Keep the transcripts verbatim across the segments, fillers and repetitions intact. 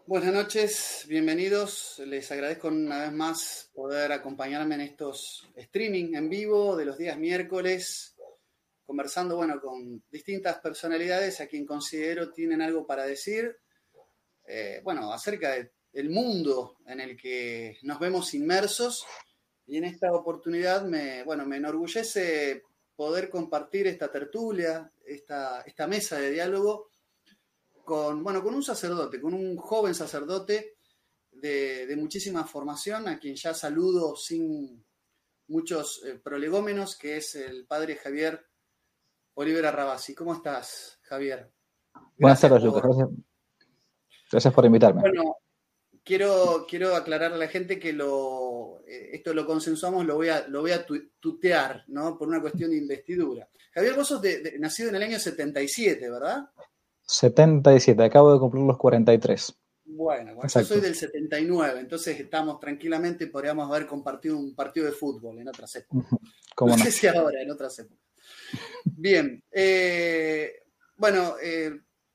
Buenas noches, bienvenidos. Les agradezco una vez más poder acompañarme en estos streaming en vivo de los días miércoles, conversando, bueno, con distintas personalidades a quien considero tienen algo para decir, eh, bueno, acerca de, del mundo en el que nos vemos inmersos. Y en esta oportunidad me, bueno, me enorgullece poder compartir esta tertulia, esta, esta mesa de diálogo con, bueno, con un sacerdote, con un joven sacerdote de, de muchísima formación, a quien ya saludo sin muchos eh, prolegómenos, que es el padre Javier Olivera Rabasi. ¿Cómo estás, Javier? Buenas Gracias tardes, por... Lucas. Gracias, gracias por invitarme. Bueno, quiero, quiero aclarar a la gente que lo, eh, esto lo consensuamos, lo voy a, lo voy a tu, tutear, ¿no? Por una cuestión de investidura. Javier, vos sos de, de, nacido en el año setenta y siete, ¿verdad? setenta y siete, acabo de cumplir los cuarenta y tres. Bueno, bueno, yo Exacto. soy del setenta y nueve, entonces estamos tranquilamente, podríamos haber compartido un partido de fútbol en otras épocas. ¿Cómo No no? sé si ahora, en otras épocas. Bien, eh, bueno, eh,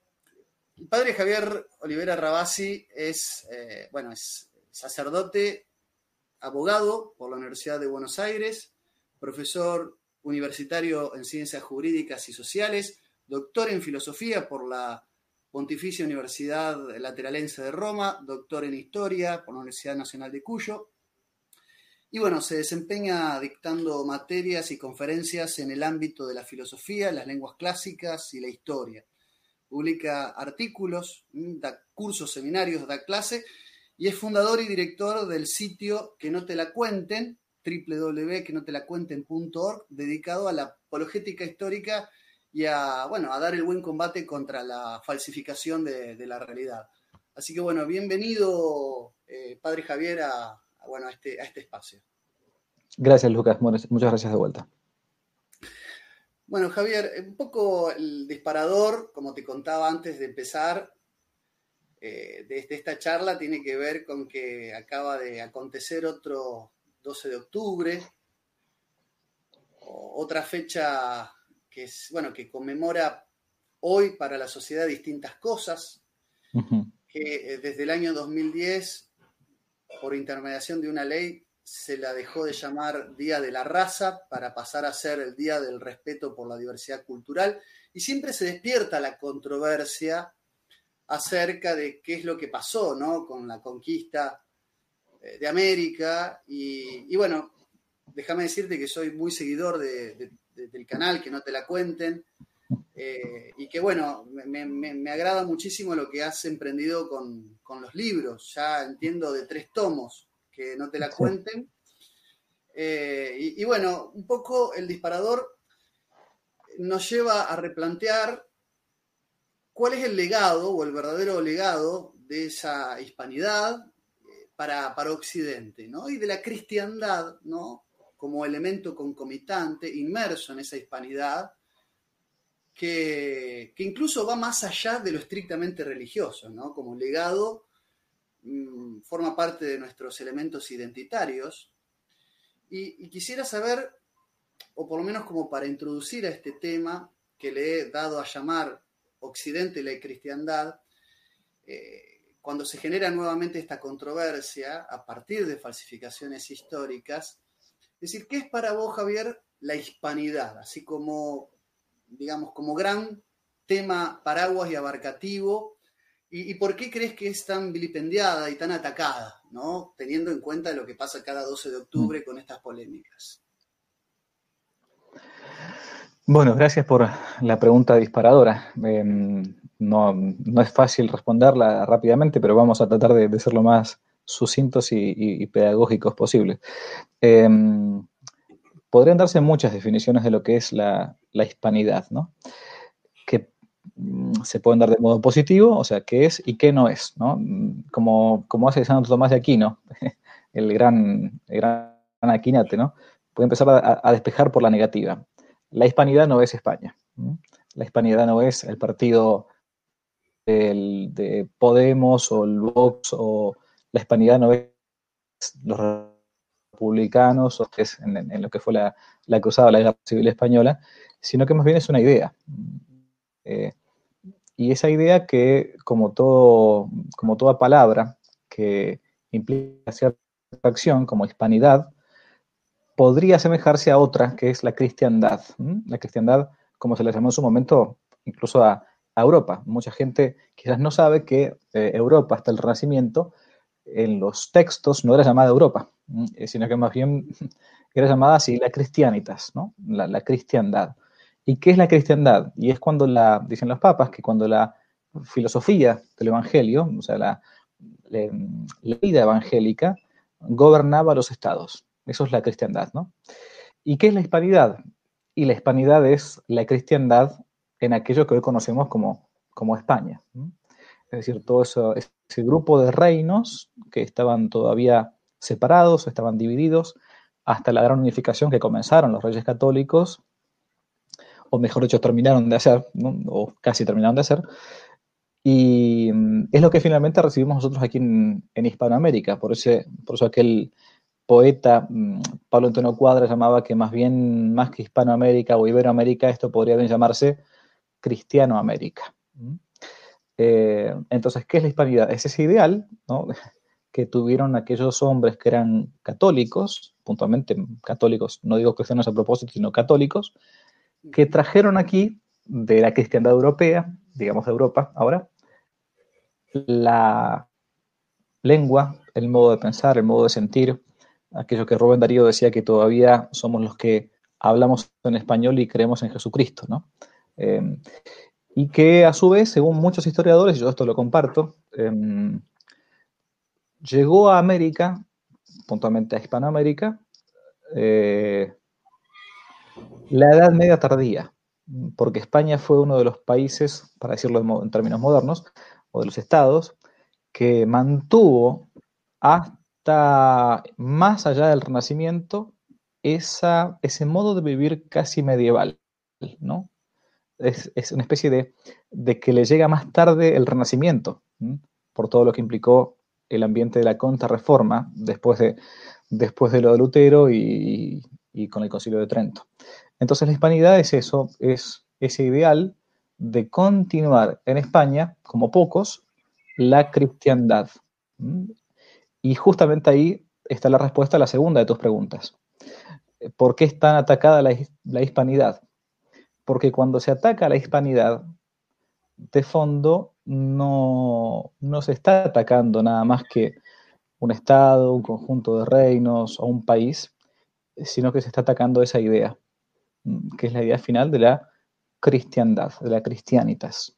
el padre Javier Olivera Rabasi es, eh, bueno, es sacerdote, abogado por la Universidad de Buenos Aires, profesor universitario en Ciencias Jurídicas y Sociales, doctor en Filosofía por la Pontificia Universidad Lateranense de Roma, doctor en Historia por la Universidad Nacional de Cuyo. Y bueno, se desempeña dictando materias y conferencias en el ámbito de la filosofía, las lenguas clásicas y la historia. Publica artículos, da cursos, seminarios, da clase y es fundador y director del sitio Que no te la cuenten, doble u doble u doble u punto que no te la cuenten punto org, dedicado a la apologética histórica y a, bueno, a dar el buen combate contra la falsificación de, de la realidad. Así que bueno, bienvenido, eh, padre Javier, a, a, bueno, a, este, a este espacio. Gracias, Lucas. Muchas gracias de vuelta. Bueno, Javier, un poco el disparador, como te contaba antes de empezar, eh, de, de esta charla tiene que ver con que acaba de acontecer otro doce de octubre, otra fecha que es, bueno, que conmemora hoy para la sociedad distintas cosas, uh-huh. que eh, desde el año dos mil diez, por intermediación de una ley, se la dejó de llamar Día de la Raza para pasar a ser el Día del Respeto por la Diversidad Cultural, y siempre se despierta la controversia acerca de qué es lo que pasó, ¿no?, con la conquista eh, de América, y, y bueno, déjame decirte que soy muy seguidor de, de, de, del canal, Que no te la cuenten, eh, y que bueno, me, me, me agrada muchísimo lo que has emprendido con, con los libros, ya entiendo de tres tomos, Que no te la cuenten, eh, y, y bueno, un poco el disparador nos lleva a replantear cuál es el legado o el verdadero legado de esa hispanidad para, para Occidente, ¿no? Y de la cristiandad, ¿no?, como elemento concomitante, inmerso en esa hispanidad, que, que incluso va más allá de lo estrictamente religioso, ¿no? Como legado mmm, forma parte de nuestros elementos identitarios. Y, y quisiera saber, o por lo menos como para introducir a este tema, que le he dado a llamar Occidente y la cristiandad, eh, cuando se genera nuevamente esta controversia a partir de falsificaciones históricas, es decir, ¿qué es para vos, Javier, la hispanidad? Así como, digamos, como gran tema paraguas y abarcativo, y, y por qué crees que es tan vilipendiada y tan atacada, ¿no?, teniendo en cuenta lo que pasa cada doce de octubre con estas polémicas. Bueno, gracias por la pregunta disparadora. Eh, no, no es fácil responderla rápidamente, pero vamos a tratar de, de ser lo más sucintos y, y, y pedagógicos posibles. Eh, podrían darse muchas definiciones de lo que es la, la hispanidad, ¿no?, que mm, se pueden dar de modo positivo, o sea, qué es y qué no es, ¿no? Como, como hace Santo Tomás de Aquino, el gran, el gran Aquinate, ¿no? Puede empezar a, a despejar por la negativa. La hispanidad no es España. La hispanidad no es el partido del, de Podemos o el Vox, o la hispanidad no es los republicanos, o es en, en lo que fue la, la cruzada, la guerra civil española, sino que más bien es una idea. Eh, Y esa idea que, como, todo, como toda palabra que implica cierta acción, como hispanidad, podría asemejarse a otra, que es la cristiandad. ¿Mm? La cristiandad, como se le llamó en su momento, incluso a, a Europa. Mucha gente quizás no sabe que eh, Europa, hasta el Renacimiento, en los textos no era llamada Europa, ¿m? Sino que más bien era llamada así la Christianitas, ¿no? La, la cristiandad. ¿Y qué es la cristiandad? Y es cuando la, dicen los papas, que cuando la filosofía del Evangelio, o sea, la, la, la vida evangélica, gobernaba los estados. Eso es la cristiandad, ¿no? ¿Y qué es la hispanidad? Y la hispanidad es la cristiandad en aquello que hoy conocemos como, como España. ¿M? Es decir, todo eso, ese grupo de reinos que estaban todavía separados, estaban divididos, hasta la gran unificación que comenzaron los reyes católicos, o mejor dicho, terminaron de hacer, ¿no? O casi terminaron de hacer, y es lo que finalmente recibimos nosotros aquí en, en Hispanoamérica. Por, ese, por eso aquel poeta, Pablo Antonio Cuadra, llamaba que más bien, más que Hispanoamérica o Iberoamérica, esto podría bien llamarse Cristianoamérica. Eh, entonces, ¿qué es la hispanidad? Es ese ideal, ¿no?, que tuvieron aquellos hombres que eran católicos, puntualmente católicos, no digo cristianos a propósito, sino católicos, que trajeron aquí de la cristiandad europea, digamos de Europa ahora, la lengua, el modo de pensar, el modo de sentir, aquello que Rubén Darío decía que todavía somos los que hablamos en español y creemos en Jesucristo, ¿no? Eh, y que a su vez, según muchos historiadores, y yo esto lo comparto, eh, llegó a América, puntualmente a Hispanoamérica, eh, la Edad Media tardía, porque España fue uno de los países, para decirlo en términos modernos, o de los estados, que mantuvo hasta más allá del Renacimiento esa, ese modo de vivir casi medieval, ¿no? Es, es una especie de, de que le llega más tarde el Renacimiento, ¿m? Por todo lo que implicó el ambiente de la Contrarreforma después de, después de lo de Lutero y, y con el Concilio de Trento. Entonces la hispanidad es eso, es ese ideal de continuar en España, como pocos, la cristiandad. ¿M? Y justamente ahí está la respuesta a la segunda de tus preguntas. ¿Por qué es tan atacada la, la hispanidad? Porque cuando se ataca a la hispanidad, de fondo no, no se está atacando nada más que un estado, un conjunto de reinos o un país, sino que se está atacando esa idea, que es la idea final de la cristiandad, de la cristianitas.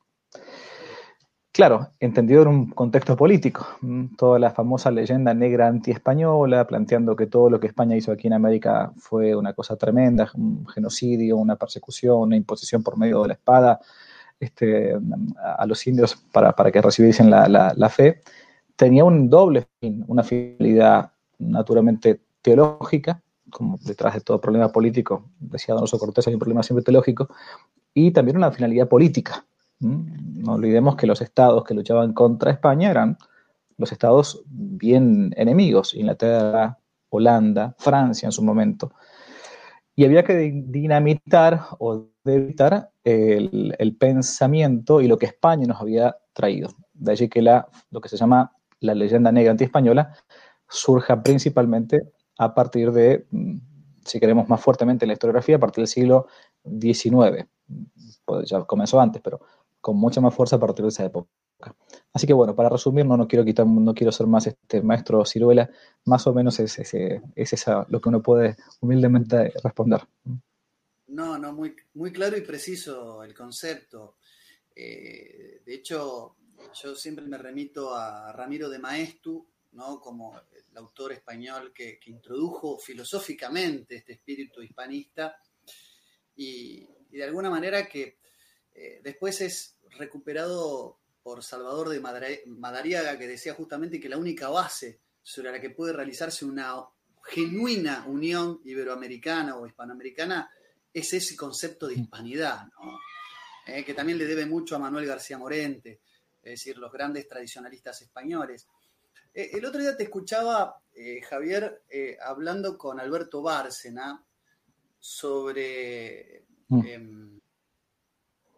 Claro, entendido en un contexto político, toda la famosa leyenda negra anti-española, planteando que todo lo que España hizo aquí en América fue una cosa tremenda, un genocidio, una persecución, una imposición por medio de la espada, este, a los indios para, para que recibiesen la, la, la fe, tenía un doble fin, una finalidad naturalmente teológica, como detrás de todo problema político, decía Donoso Cortés, hay un problema siempre teológico, y también una finalidad política. No olvidemos que los estados que luchaban contra España eran los estados bien enemigos, Inglaterra, Holanda, Francia en su momento. Y había que dinamitar o debilitar el, el pensamiento y lo que España nos había traído. De allí que la, lo que se llama la leyenda negra antiespañola surja principalmente a partir de, si queremos más fuertemente la historiografía, a partir del siglo diecinueve. Pues ya comenzó antes, pero con mucha más fuerza a partir de esa época. Así que bueno, para resumir, no, no quiero quitar, no quiero ser más este maestro ciruela, más o menos es, es, es esa lo que uno puede humildemente responder. No, no, muy, muy claro y preciso el concepto. Eh, de hecho, yo siempre me remito a Ramiro de Maeztu, ¿no?, como el autor español que, que introdujo filosóficamente este espíritu hispanista y, y de alguna manera que eh, después es recuperado por Salvador de Madariaga, que decía justamente que la única base sobre la que puede realizarse una genuina unión iberoamericana o hispanoamericana es ese concepto de hispanidad, ¿no? Eh, que también le debe mucho a Manuel García Morente, es decir, los grandes tradicionalistas españoles. Eh, el otro día te escuchaba, eh, Javier, eh, hablando con Alberto Bárcena sobre... Mm. Eh,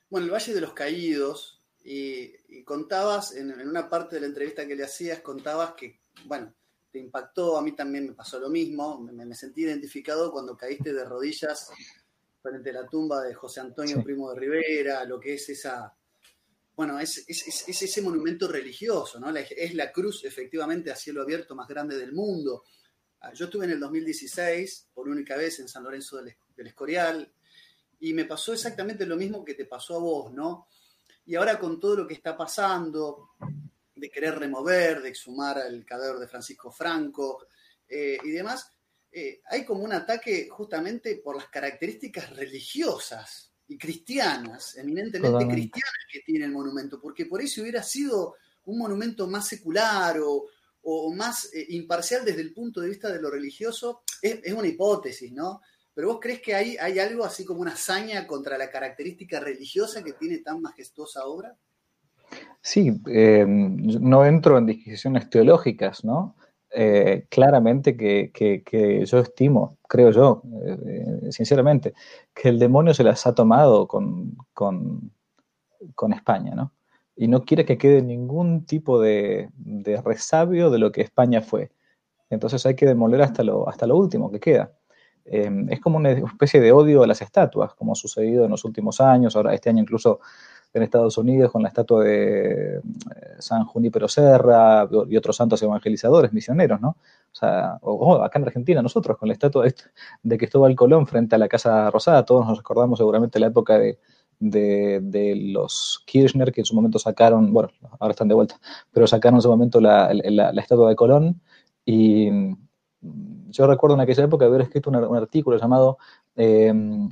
Bueno, el Valle de los Caídos, y, y contabas, en, en una parte de la entrevista que le hacías, contabas que, bueno, te impactó, a mí también me pasó lo mismo, me, me sentí identificado cuando caíste de rodillas frente a la tumba de José Antonio Sí, Primo de Rivera, lo que es esa, bueno, es, es, es, es ese monumento religioso, ¿no? La, es la cruz, efectivamente, a cielo abierto más grande del mundo. Yo estuve en el dos mil dieciséis, por única vez, en San Lorenzo del, del Escorial, y me pasó exactamente lo mismo que te pasó a vos, ¿no? Y ahora con todo lo que está pasando, de querer remover, de exhumar al cadáver de Francisco Franco eh, y demás, eh, hay como un ataque justamente por las características religiosas y cristianas, eminentemente totalmente. cristianas que tiene el monumento, porque por eso hubiera sido un monumento más secular o, o más eh, imparcial desde el punto de vista de lo religioso, es, es una hipótesis, ¿no? Pero vos crees que hay, hay algo así como una hazaña contra la característica religiosa que tiene tan majestuosa obra? Sí, eh, no entro en discusiones teológicas, ¿no? Eh, claramente que, que, que, yo estimo, creo yo, eh, sinceramente, que el demonio se las ha tomado con, con, con España, ¿no? Y no quiere que quede ningún tipo de, de resabio de lo que España fue. Entonces hay que demoler hasta lo, hasta lo último que queda. Eh, es como una especie de odio a las estatuas, como ha sucedido en los últimos años, ahora este año incluso en Estados Unidos con la estatua de San Junípero Serra y otros santos evangelizadores, misioneros, ¿no? O sea, o, o acá en Argentina nosotros con la estatua de, de Cristóbal Colón frente a la Casa Rosada, todos nos recordamos seguramente la época de, de, de los Kirchner que en su momento sacaron, bueno, ahora están de vuelta, pero sacaron en su momento la, la, la estatua de Colón y yo recuerdo en aquella época haber escrito un, un artículo llamado eh,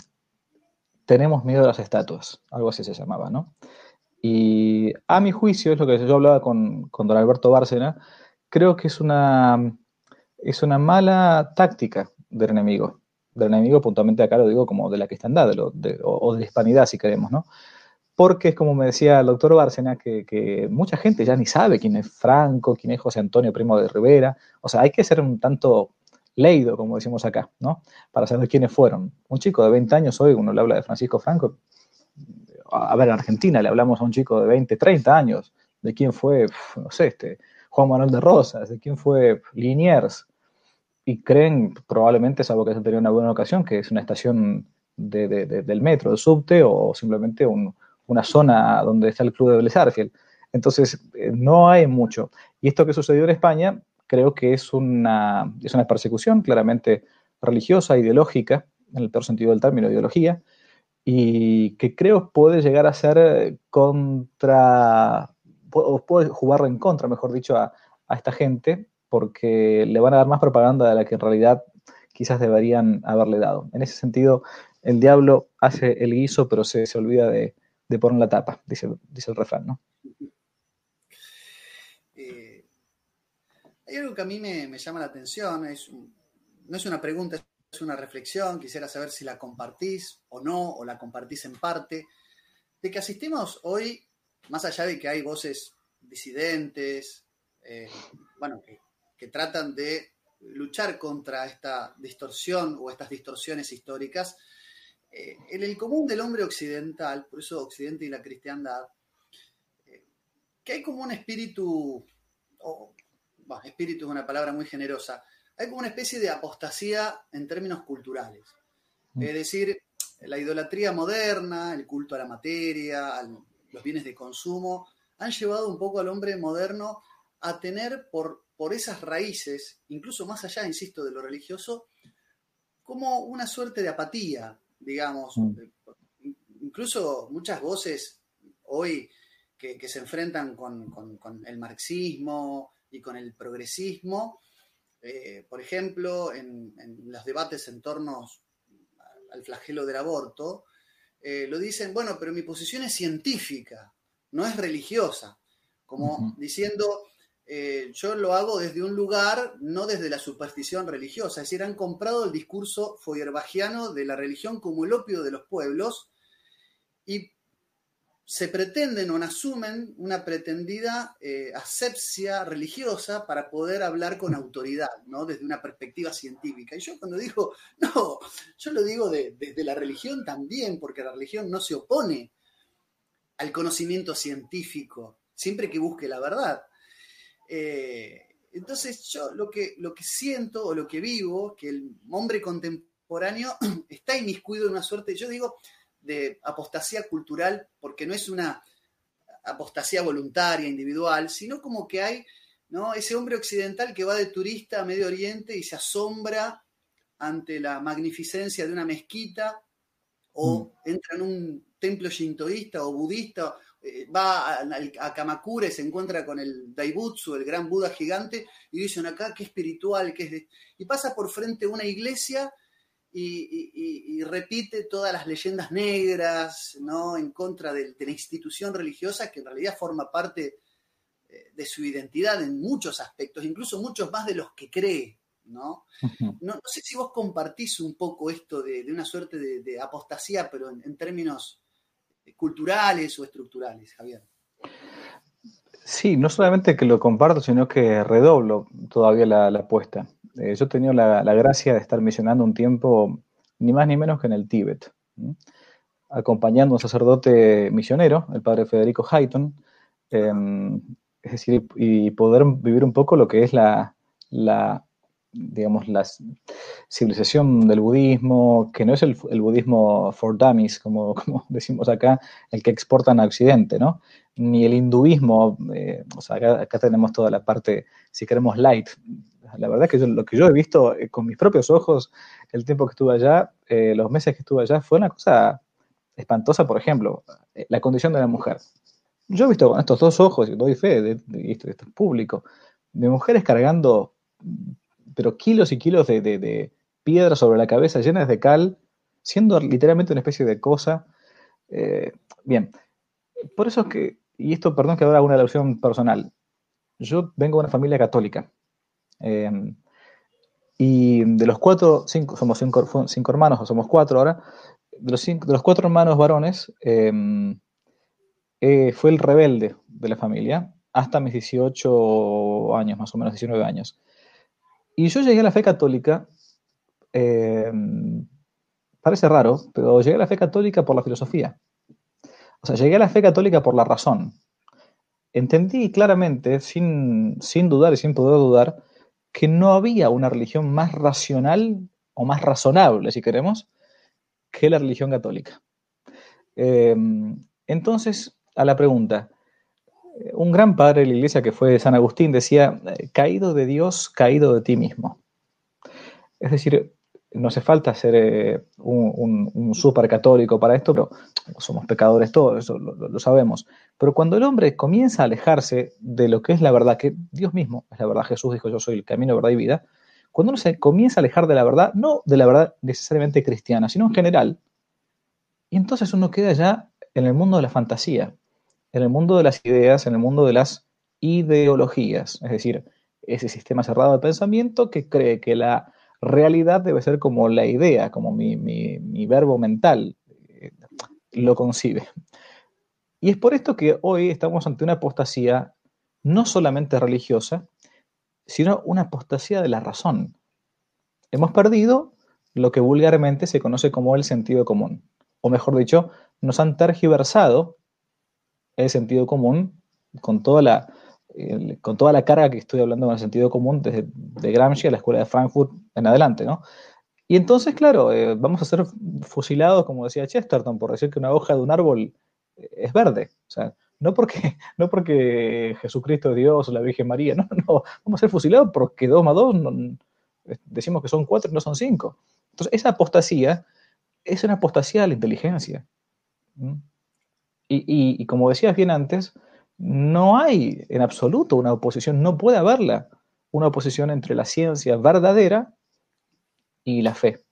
Tenemos miedo a las estatuas, algo así se llamaba, ¿no? Y a mi juicio, es lo que yo hablaba con, con don Alberto Bárcena, creo que es una, es una mala táctica del enemigo. Del enemigo, puntualmente acá lo digo como de la cristiandad de lo, de, o, o de la hispanidad, si queremos, ¿no? Porque es como me decía el doctor Bárcena, que, que mucha gente ya ni sabe quién es Franco, quién es José Antonio Primo de Rivera. O sea, hay que ser un tanto leído, como decimos acá, ¿no? Para saber quiénes fueron. Un chico de veinte años hoy, uno le habla de Francisco Franco, a ver, en Argentina le hablamos a un chico de veinte, treinta años, de quién fue, no sé, este, Juan Manuel de Rosas, de quién fue Liniers, y creen probablemente, salvo que se tenía una buena ocasión, que es una estación de, de, de, del metro, del subte, o simplemente un, una zona donde está el club de Vélez Sarsfield. Entonces, eh, no hay mucho. Y esto que sucedió en España, creo que es una, es una persecución claramente religiosa, ideológica, en el peor sentido del término, ideología, y que creo puede llegar a ser contra, o puede jugar en contra, mejor dicho, a, a esta gente, porque le van a dar más propaganda de la que en realidad quizás deberían haberle dado. En ese sentido, el diablo hace el guiso, pero se, se olvida de, de poner la tapa, dice, dice el refrán, ¿no? Eh, Hay algo que a mí me, me llama la atención, es un, no es una pregunta, es una reflexión, quisiera saber si la compartís o no, o la compartís en parte, de que asistimos hoy, más allá de que hay voces disidentes, eh, bueno, que, que tratan de luchar contra esta distorsión o estas distorsiones históricas, eh, en el común del hombre occidental, por eso Occidente y la cristiandad, eh, que hay como un espíritu, o bueno, espíritu es una palabra muy generosa, hay como una especie de apostasía en términos culturales. Es decir, la idolatría moderna, el culto a la materia, a los bienes de consumo, han llevado un poco al hombre moderno a tener por, por esas raíces, incluso más allá, insisto, de lo religioso, como una suerte de apatía, digamos. Mm. Incluso muchas voces hoy que, que se enfrentan con, con, con, el marxismo y con el progresismo, eh, por ejemplo, en, en, los debates en torno al flagelo del aborto, eh, lo dicen, bueno, pero mi posición es científica, no es religiosa, como Uh-huh. diciendo, eh, yo lo hago desde un lugar, no desde la superstición religiosa, es decir, han comprado el discurso feuerbachiano de la religión como el opio de los pueblos y se pretenden o asumen una pretendida eh, asepsia religiosa para poder hablar con autoridad, ¿no? Desde una perspectiva científica. Y yo cuando digo, no, yo lo digo desde de, de la religión también, porque la religión no se opone al conocimiento científico, siempre que busque la verdad. Eh, entonces yo lo que, lo que siento o lo que vivo, que el hombre contemporáneo está inmiscuido en una suerte, yo digo, de apostasía cultural, porque no es una apostasía voluntaria, individual, sino como que hay, ¿no?, ese hombre occidental que va de turista a Medio Oriente y se asombra ante la magnificencia de una mezquita, o mm. entra en un templo shintoísta o budista, eh, va a, a Kamakura y se encuentra con el Daibutsu, el gran Buda gigante, y dicen acá qué espiritual, qué es de... y pasa por frente a una iglesia y, y, y repite todas las leyendas negras, ¿no?, en contra de, de la institución religiosa, que en realidad forma parte de su identidad en muchos aspectos, incluso muchos más de los que cree, ¿no? Uh-huh. No, no sé si vos compartís un poco esto de, de una suerte de, de apostasía, pero en, en términos culturales o estructurales, Javier. Sí, no solamente que lo comparto, sino que redoblo todavía la, la apuesta. Eh, yo he tenido la, la gracia de estar misionando un tiempo, ni más ni menos que en el Tíbet, ¿sí?, acompañando a un sacerdote misionero, el padre Federico Hayton, eh, uh-huh. es decir, y poder vivir un poco lo que es la, la digamos, la civilización del budismo, que no es el, el budismo for dummies, como, como decimos acá, el que exportan a Occidente, ¿no? Ni el hinduismo, eh, o sea, acá, acá tenemos toda la parte, si queremos, light. La verdad es que yo, lo que yo he visto eh, con mis propios ojos, el tiempo que estuve allá, eh, los meses que estuve allá, fue una cosa espantosa. Por ejemplo, la condición de la mujer. Yo he visto con estos dos ojos, y doy fe, de, de, esto, de esto es público, de mujeres cargando, pero kilos y kilos de, de, de piedras sobre la cabeza llenas de cal, siendo literalmente una especie de cosa. Eh, bien, por eso es que, y esto, perdón que haga una alusión personal, yo vengo de una familia católica, eh, y de los cuatro, cinco, somos cinco, cinco hermanos, o somos cuatro ahora, de los, cinco, de los cuatro hermanos varones, eh, eh, fue el rebelde de la familia, hasta mis dieciocho años, más o menos, diecinueve años. Y yo llegué a la fe católica, eh, parece raro, pero llegué a la fe católica por la filosofía. O sea, llegué a la fe católica por la razón. Entendí claramente, sin, sin dudar y sin poder dudar, que no había una religión más racional o más razonable, si queremos, que la religión católica. Eh, entonces, a la pregunta, un gran padre de la iglesia que fue San Agustín decía, caído de Dios, caído de ti mismo. Es decir, no hace falta ser eh, un, un, un súper católico para esto, pero somos pecadores todos, eso lo, lo sabemos. Pero cuando el hombre comienza a alejarse de lo que es la verdad, que Dios mismo es la verdad, Jesús dijo, yo soy el camino, verdad y vida, cuando uno se comienza a alejar de la verdad, no de la verdad necesariamente cristiana, sino en general, y entonces uno queda ya en el mundo de la fantasía, en el mundo de las ideas, en el mundo de las ideologías, es decir, ese sistema cerrado de pensamiento que cree que la realidad debe ser como la idea, como mi, mi, mi verbo mental eh, lo concibe. Y es por esto que hoy estamos ante una apostasía no solamente religiosa, sino una apostasía de la razón. Hemos perdido lo que vulgarmente se conoce como el sentido común. O mejor dicho, nos han tergiversado el sentido común con toda la, eh, con toda la carga que estoy hablando con el sentido común desde de Gramsci a la escuela de Frankfurt en adelante, ¿no? Y entonces, claro, eh, vamos a ser fusilados, como decía Chesterton, por decir que una hoja de un árbol es verde. O sea, no porque, no porque Jesucristo es Dios o la Virgen María, no, no, vamos a ser fusilados porque dos más dos, no, decimos que son cuatro y no son cinco. Entonces, esa apostasía es una apostasía a la inteligencia. ¿Mm? Y, y, y como decías bien antes, no hay en absoluto una oposición, no puede haberla, una oposición entre la ciencia verdadera y la fe.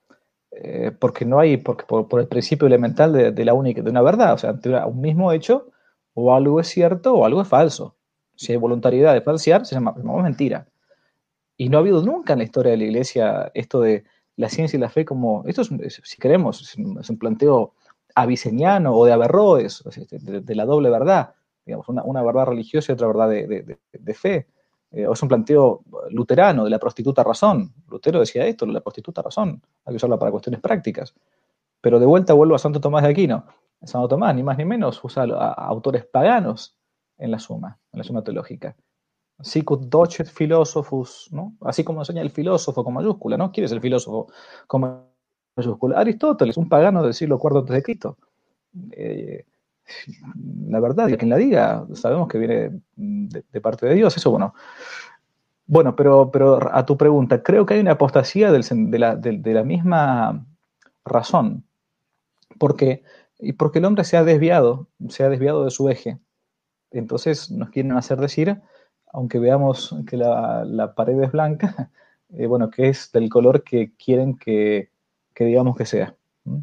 Eh, porque no hay, porque por, por el principio elemental de, de la única, de una verdad, o sea, ante un mismo hecho, o algo es cierto o algo es falso. Si hay voluntariedad de falsear, se llama, se llama mentira. Y no ha habido nunca en la historia de la Iglesia esto de la ciencia y la fe como, esto es, si queremos, es un, es un planteo aviceniano o de Averroes, de, de la doble verdad, digamos, una, una verdad religiosa y otra verdad de, de, de fe. Eh, o es un planteo luterano de la prostituta razón. Lutero decía esto, la prostituta razón, hay que usarla para cuestiones prácticas. Pero de vuelta vuelvo a Santo Tomás de Aquino. Santo Tomás, ni más ni menos, usa a, a autores paganos en la suma, en la suma teológica. Sicut docet philosophus, ¿no? Así como enseña el filósofo con mayúscula, ¿no? ¿Quién es el filósofo con mayúscula? Aristóteles, un pagano del siglo cuarto antes de Cristo. Eh, la verdad, quien la diga, sabemos que viene de, de parte de Dios, eso bueno. Bueno, pero, pero a tu pregunta, creo que hay una apostasía del, de, la, de, de la misma razón, porque, porque el hombre se ha desviado, se ha desviado de su eje. Entonces nos quieren hacer decir, aunque veamos que la, la pared es blanca, eh, bueno, que es del color que quieren que, que digamos que sea. ¿Mm?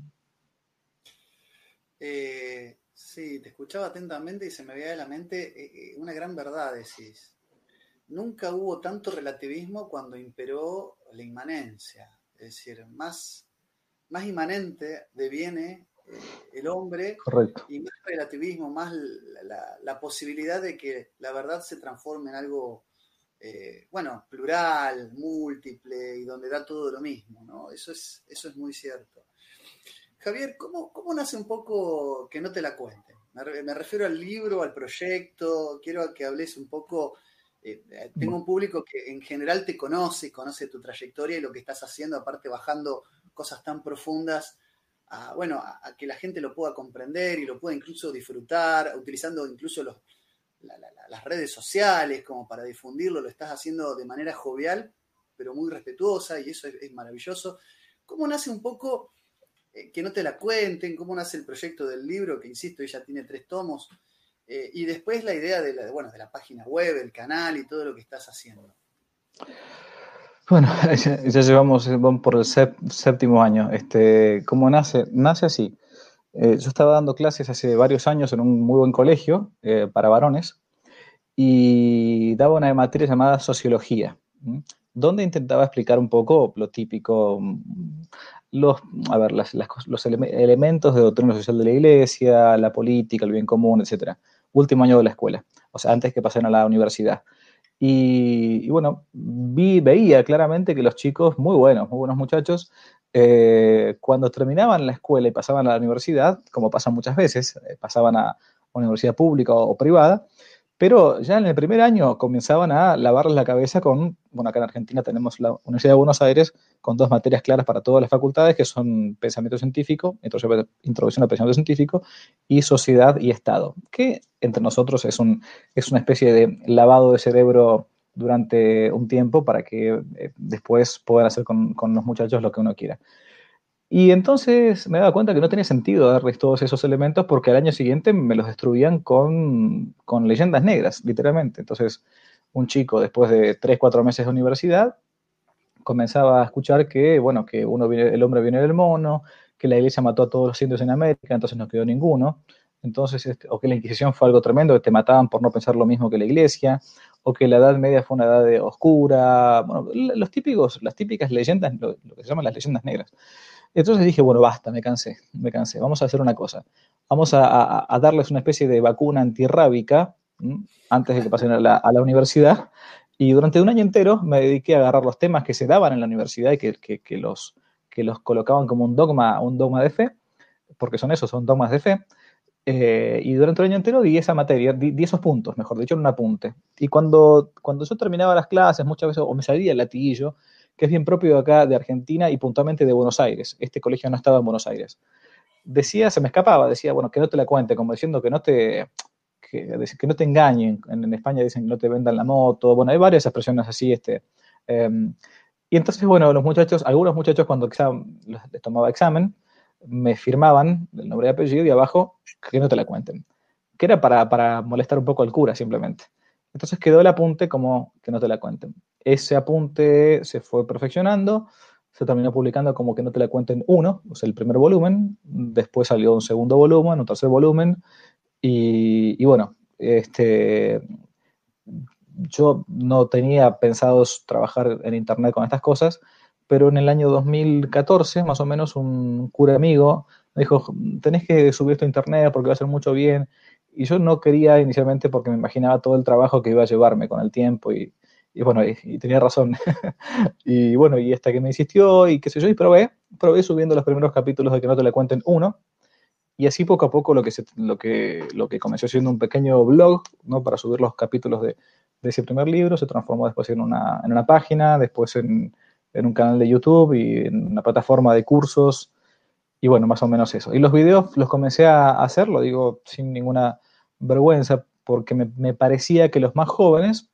Eh, sí, te escuchaba atentamente y se me veía de la mente eh, una gran verdad, decís. Nunca hubo tanto relativismo cuando imperó la inmanencia. Es decir, más, más inmanente deviene eh, el hombre Correcto. y más relativismo, más la, la, la posibilidad de que la verdad se transforme en algo, eh, bueno, plural, múltiple y donde da todo lo mismo, ¿no? Eso es, eso es muy cierto. Javier, ¿cómo, ¿cómo nace un poco Que no te la cuenten? Me, me refiero al libro, al proyecto, quiero que hables un poco. Eh, tengo un público que en general te conoce, conoce tu trayectoria y lo que estás haciendo, aparte bajando cosas tan profundas, a, bueno, a, a que la gente lo pueda comprender y lo pueda incluso disfrutar, utilizando incluso los, la, la, las redes sociales como para difundirlo, lo estás haciendo de manera jovial, pero muy respetuosa y eso es, es maravilloso. ¿Cómo nace un poco eh, Que no te la cuenten? ¿Cómo nace el proyecto del libro, que insisto, ya tiene tres tomos? Eh, y después la idea de la, bueno, de la página web, el canal y todo lo que estás haciendo. Bueno, ya, ya llevamos vamos por el séptimo año. Este, ¿cómo nace? Nace así. Eh, yo estaba dando clases hace varios años en un muy buen colegio eh, para varones y daba una materia llamada Sociología, ¿m? Donde intentaba explicar un poco lo típico, los, a ver, las, las, los ele elementos de doctrina social de la Iglesia, la política, el bien común, etcétera. Último año de la escuela, o sea, antes que pasen a la universidad. Y, y bueno, vi, veía claramente que los chicos, muy buenos, muy buenos muchachos, eh, cuando terminaban la escuela y pasaban a la universidad, como pasa muchas veces, eh, pasaban a una universidad pública o, o privada, pero ya en el primer año comenzaban a lavarles la cabeza con, bueno, acá en Argentina tenemos la Universidad de Buenos Aires con dos materias claras para todas las facultades, que son pensamiento científico, introducción al pensamiento científico, y sociedad y Estado, que entre nosotros es, un, es una especie de lavado de cerebro durante un tiempo para que eh, después puedan hacer con, con los muchachos lo que uno quiera. Y entonces me daba cuenta que no tenía sentido darles todos esos elementos porque al año siguiente me los destruían con, con leyendas negras, literalmente. Entonces, un chico después de tres, cuatro meses de universidad comenzaba a escuchar que, bueno, que uno viene, el hombre viene del mono, que la iglesia mató a todos los indios en América, entonces no quedó ninguno. Entonces, este, o que la Inquisición fue algo tremendo, que te mataban por no pensar lo mismo que la iglesia, o que la Edad Media fue una edad de oscura, bueno, los típicos, las típicas leyendas, lo, lo que se llaman las leyendas negras. Entonces dije, bueno, basta, me cansé, me cansé. Vamos a hacer una cosa. Vamos a, a, a darles una especie de vacuna antirrábica ¿m? Antes de que pasen a la, a la universidad. Y durante un año entero me dediqué a agarrar los temas que se daban en la universidad y que, que, que, los, que los colocaban como un dogma, un dogma de fe, porque son esos, son dogmas de fe. Eh, y durante el año entero di esa materia, di, di esos puntos, mejor dicho, en un apunte. Y cuando, cuando yo terminaba las clases, muchas veces, o me salía el latiguillo, que es bien propio de acá, de Argentina y puntualmente de Buenos Aires. Este colegio no estaba en Buenos Aires. Decía, se me escapaba, decía, bueno, que no te la cuente, como diciendo que no te, que, que no te engañen. En, en España dicen que no te vendan la moto. Bueno, hay varias expresiones así. Este, eh, y entonces, bueno, los muchachos, algunos muchachos cuando examen, les tomaba examen, me firmaban el nombre y apellido y abajo que no te la cuenten. Que era para, para molestar un poco al cura, simplemente. Entonces quedó el apunte como que no te la cuenten. Ese apunte se fue perfeccionando, se terminó publicando como que no te la cuenten uno, o sea, el primer volumen, después salió un segundo volumen, un tercer volumen, y, y bueno, este, yo no tenía pensado trabajar en internet con estas cosas, pero en el año dos mil catorce, más o menos, un cura amigo me dijo, tenés que subir esto a internet porque va a hacer mucho bien, y yo no quería inicialmente porque me imaginaba todo el trabajo que iba a llevarme con el tiempo, y, y bueno, y, y tenía razón. Y bueno, y hasta que me insistió y qué sé yo, y probé, probé subiendo los primeros capítulos de Que no te la cuenten uno, y así poco a poco lo que, se, lo que, lo que comenzó siendo un pequeño blog, ¿no? Para subir los capítulos de, de ese primer libro, se transformó después en una, en una página, después en, en un canal de YouTube y en una plataforma de cursos, y bueno, más o menos eso. Y los videos los comencé a hacer, lo digo sin ninguna vergüenza, porque me, me parecía que los más jóvenes,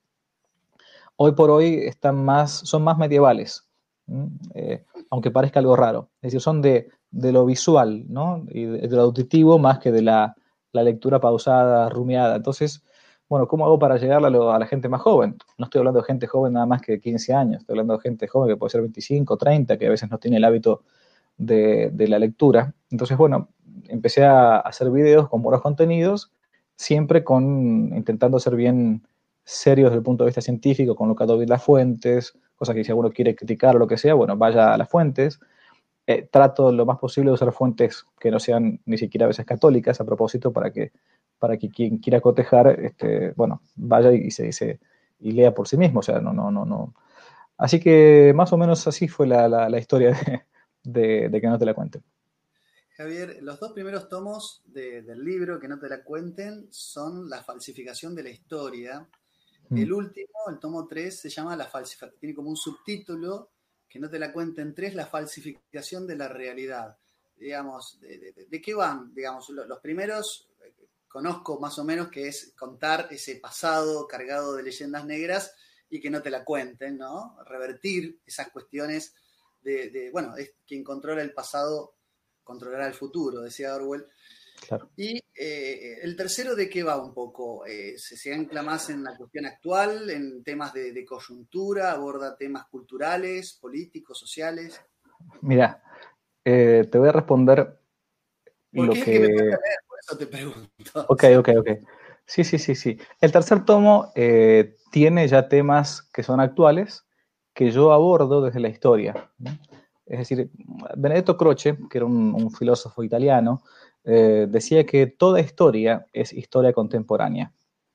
hoy por hoy, están más, son más medievales, eh, aunque parezca algo raro. Es decir, son de, de lo visual, ¿no? Y de, de lo auditivo más que de la, la lectura pausada, rumiada. Entonces, bueno, ¿cómo hago para llegar a, lo, a la gente más joven? No estoy hablando de gente joven nada más que quince años, estoy hablando de gente joven que puede ser veinticinco, treinta, que a veces no tiene el hábito de, de la lectura. Entonces, bueno, empecé a hacer videos con buenos contenidos, siempre con intentando ser bien serios desde el punto de vista científico, colocando bien las fuentes, cosa que si alguno quiere criticar o lo que sea, bueno, vaya a las fuentes. Eh, trato lo más posible de usar fuentes que no sean ni siquiera a veces católicas, a propósito, para que, para que quien quiera cotejar, este, bueno, vaya y se dice y lea por sí mismo, o sea, no, no, no, no. Así que más o menos así fue la, la, la historia de, de, de Que no te la cuenten. Javier, los dos primeros tomos de, del libro, Que no te la cuenten, son la falsificación de la historia. Mm. El último, el tomo tres, se llama la falsificación, tiene como un subtítulo, Que no te la cuenten tres, la falsificación de la realidad. Digamos, ¿de, de, de qué van? Digamos, los primeros, conozco más o menos que es contar ese pasado cargado de leyendas negras y que no te la cuenten, ¿no? Revertir esas cuestiones de, de bueno, es quien controla el pasado controlará el futuro, decía Orwell. Claro. Y eh, el tercero, ¿de qué va un poco? Eh, se, se ancla más en la cuestión actual, en temas de, de coyuntura, aborda temas culturales, políticos, sociales. Mira, eh, te voy a responder Porque lo es que... el que me toca leer, por eso te pregunto. Ok, ok, ok. Sí, sí, sí, sí. El tercer tomo eh, tiene ya temas que son actuales, que yo abordo desde la historia, ¿no? Es decir, Benedetto Croce, que era un, un filósofo italiano, eh, decía que toda historia es historia contemporánea.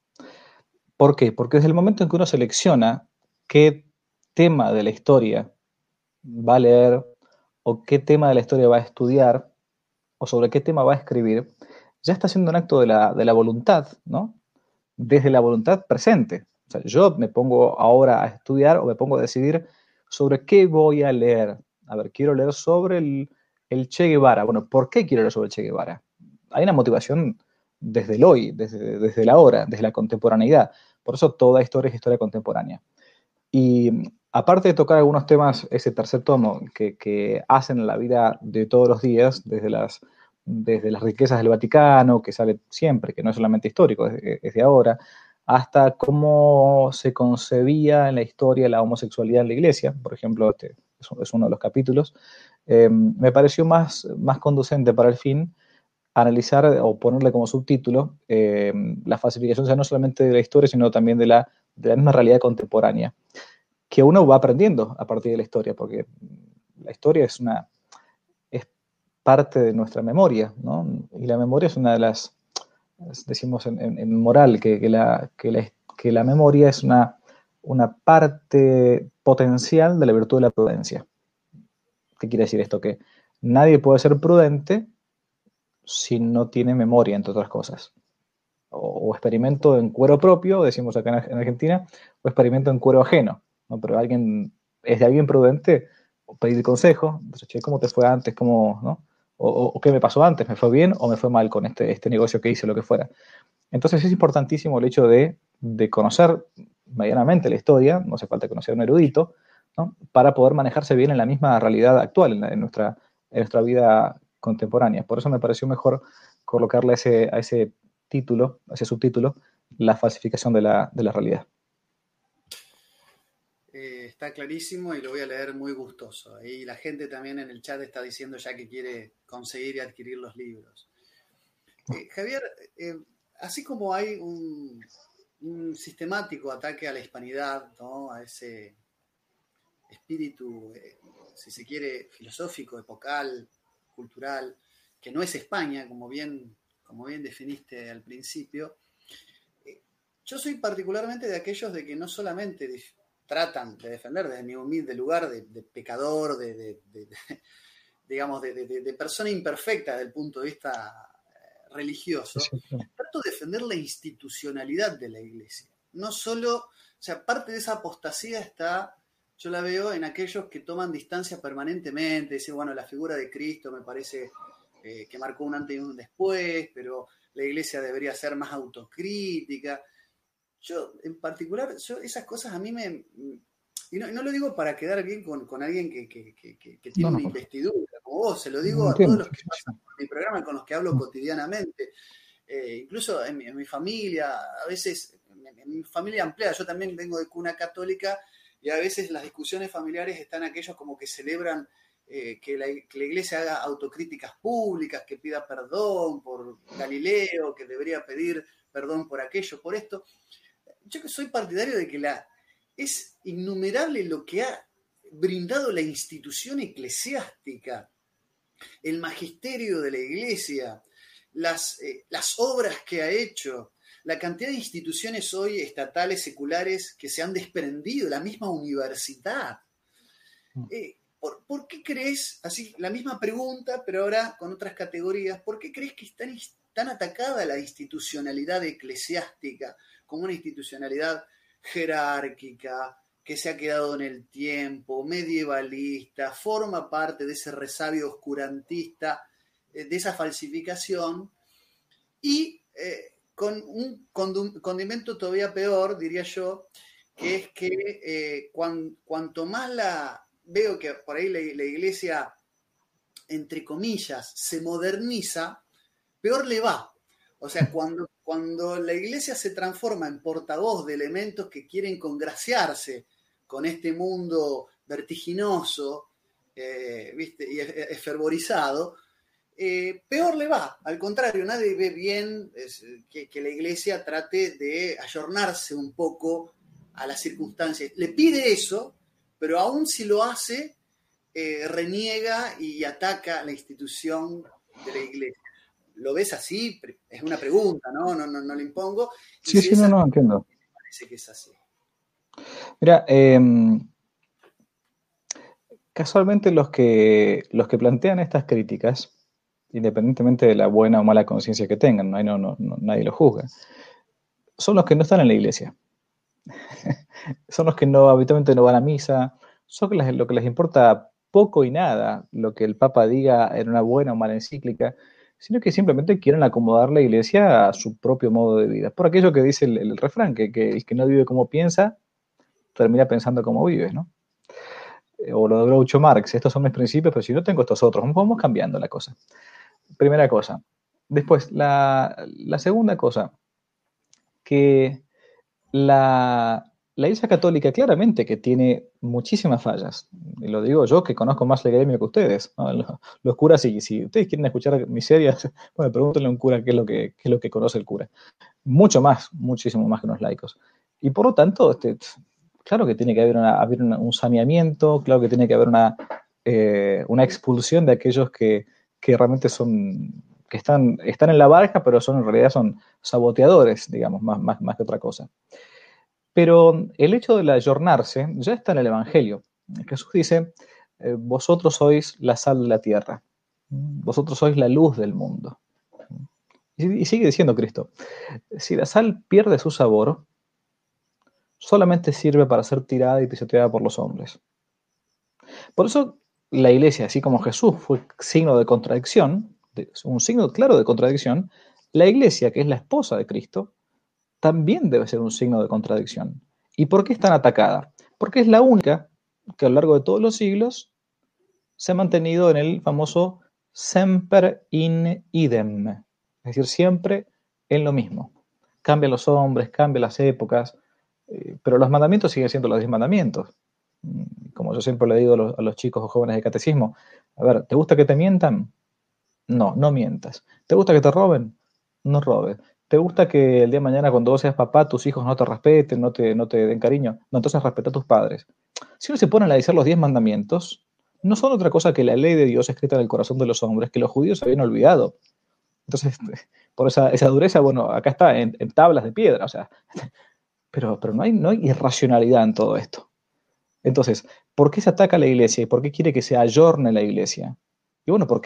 ¿Por qué? Porque desde el momento en que uno selecciona qué tema de la historia va a leer o qué tema de la historia va a estudiar o sobre qué tema va a escribir, ya está haciendo un acto de la, de la voluntad, ¿no? Desde la voluntad presente. O sea, yo me pongo ahora a estudiar o me pongo a decidir sobre qué voy a leer. A ver, quiero leer sobre el, el Che Guevara. Bueno, ¿por qué quiero leer sobre el Che Guevara? Hay una motivación desde el hoy, desde, desde la hora, desde la contemporaneidad. Por eso toda historia es historia contemporánea. Y aparte de tocar algunos temas, ese tercer tomo, que, que hacen la vida de todos los días, desde las, desde las riquezas del Vaticano, que sale siempre, que no es solamente histórico, es, es de ahora, hasta cómo se concebía en la historia la homosexualidad en la iglesia, por ejemplo, este es uno de los capítulos, eh, me pareció más, más conducente para el fin analizar o ponerle como subtítulo eh, la falsificación, o sea, no solamente de la historia, sino también de la, de la misma realidad contemporánea, que uno va aprendiendo a partir de la historia, porque la historia es una es parte de nuestra memoria, ¿no? Y la memoria es una de las, decimos en, en, en moral, que, que, la, que, la, que la memoria es una, una parte potencial de la virtud de la prudencia. ¿Qué quiere decir esto? Que nadie puede ser prudente si no tiene memoria, entre otras cosas. O, o experimento en cuero propio, decimos acá en, en Argentina, o experimento en cuero ajeno, ¿no? Pero alguien, es de alguien prudente pedir consejo, entonces, che, ¿cómo te fue antes? ¿Cómo, no? O, o, o qué me pasó antes, ¿me fue bien o me fue mal con este, este negocio que hice, lo que fuera? Entonces es importantísimo el hecho de, de conocer medianamente la historia, no hace falta conocer a un erudito, ¿no? Para poder manejarse bien en la misma realidad actual, en, la, en, nuestra, en nuestra vida contemporánea. Por eso me pareció mejor colocarle a ese, a ese título, a ese subtítulo, la falsificación de la, de la realidad. Eh, está clarísimo y lo voy a leer muy gustoso. Y la gente también en el chat está diciendo ya que quiere conseguir y adquirir los libros. Eh, Javier, eh, así como hay un, un sistemático ataque a la hispanidad, ¿no? A ese espíritu, eh, si se quiere, filosófico, epocal, cultural, que no es España, como bien, como bien definiste al principio, eh, yo soy particularmente de aquellos de que no solamente dif- tratan de defender desde mi humilde lugar de, de pecador, de, de, de, de digamos, de, de, de persona imperfecta desde el punto de vista religioso, Sí, sí. trato de defender la institucionalidad de la iglesia. No solo, o sea, parte de esa apostasía está, yo la veo en aquellos que toman distancia permanentemente, dicen, bueno, la figura de Cristo me parece eh, que marcó un antes y un después, pero la iglesia debería ser más autocrítica. Yo, en particular, yo, esas cosas a mí me... Y no, no lo digo para quedar bien con, con alguien que, que, que, que tiene No, una no, investidura, como vos, se lo no digo a todos entiendo. los Sí, que sí, pasan por mi programa y con los que hablo sí. cotidianamente. Eh, incluso en mi, en mi familia, a veces, en, en mi familia ampliada, yo también vengo de cuna católica, y a veces las discusiones familiares están aquellos como que celebran eh, que, la, que la iglesia haga autocríticas públicas, que pida perdón por Galileo, que debería pedir perdón por aquello, por esto. Yo que soy partidario de que la, es innumerable lo que ha brindado la institución eclesiástica, el magisterio de la iglesia, las, eh, las obras que ha hecho, la cantidad de instituciones hoy estatales, seculares, que se han desprendido, la misma universidad. Eh, ¿por, ¿Por qué crees, así la misma pregunta, pero ahora con otras categorías, ¿por qué crees que es tan, tan atacada la institucionalidad eclesiástica como una institucionalidad jerárquica, que se ha quedado en el tiempo, medievalista, forma parte de ese resabio oscurantista, eh, de esa falsificación, y eh, con un condimento todavía peor, diría yo, que es que eh, cuan, cuanto más la veo que por ahí la, la iglesia, entre comillas, se moderniza, peor le va. O sea, cuando, cuando la iglesia se transforma en portavoz de elementos que quieren congraciarse con este mundo vertiginoso, eh, ¿viste? Y esfervorizado, eh, peor le va. Al contrario, nadie ve bien es, que, que la iglesia trate de ayornarse un poco a las circunstancias. Le pide eso, pero aún si lo hace, eh, reniega y ataca la institución de la iglesia. ¿Lo ves así? Es una pregunta, ¿no? No, no, no le impongo. Y Sí, si sí, es no, así, no, entiendo. parece que es así. Mira, eh, casualmente los que, los que plantean estas críticas, independientemente de la buena o mala conciencia que tengan, no, no, no, no, nadie lo juzga, son los que no están en la iglesia. Son los que no habitualmente no van a misa, son los, lo que les importa poco y nada lo que el Papa diga en una buena o mala encíclica, sino que simplemente quieren acomodar la iglesia a su propio modo de vida. Por aquello que dice el, el refrán, que, que el que no vive como piensa, termina pensando como vive, ¿no? O lo de Groucho Marx, estos son mis principios, pero si no tengo estos otros, vamos cambiando la cosa. Primera cosa. Después, la, la segunda cosa, que la, la Iglesia Católica claramente que tiene muchísimas fallas. Y lo digo yo, que conozco más la gremio que ustedes, ¿no? Los, los curas, si, si ustedes quieren escuchar miserias, bueno, pregúntenle a un cura qué es lo que, qué es lo que conoce el cura. Mucho más, muchísimo más que los laicos. Y por lo tanto, este, claro que tiene que haber, una, haber una, un saneamiento, claro que tiene que haber una, eh, una expulsión de aquellos que, que realmente son, que están, están en la barca, pero son en realidad son saboteadores, digamos, más, más, más que otra cosa. Pero el hecho de ayornarse ya está en el Evangelio. Jesús dice, eh, vosotros sois la sal de la tierra, vosotros sois la luz del mundo. Y sigue diciendo Cristo, si la sal pierde su sabor, solamente sirve para ser tirada y pisoteada por los hombres. Por eso la iglesia, así como Jesús fue signo de contradicción, un signo claro de contradicción, la iglesia, que es la esposa de Cristo, también debe ser un signo de contradicción. ¿Y por qué es tan atacada? Porque es la única que a lo largo de todos los siglos se ha mantenido en el famoso semper in idem, es decir, siempre en lo mismo. Cambian los hombres, cambian las épocas, eh, pero los mandamientos siguen siendo los diez mandamientos. Como yo siempre le digo a los, a los chicos o jóvenes de catecismo, a ver, ¿te gusta que te mientan? No, no mientas. ¿Te gusta que te roben? No robes. ¿Te gusta que el día de mañana cuando vos seas papá tus hijos no te respeten, no te, no te den cariño? No, entonces respeta a tus padres. Si uno se pone a analizar los diez mandamientos, no son otra cosa que la ley de Dios escrita en el corazón de los hombres, que los judíos habían olvidado. Entonces, por esa, esa dureza, bueno, acá está, en, en tablas de piedra, o sea, pero, pero no, hay, no hay irracionalidad en todo esto. Entonces, ¿por qué se ataca a la iglesia y por qué quiere que se ayorne la iglesia? Y bueno, porque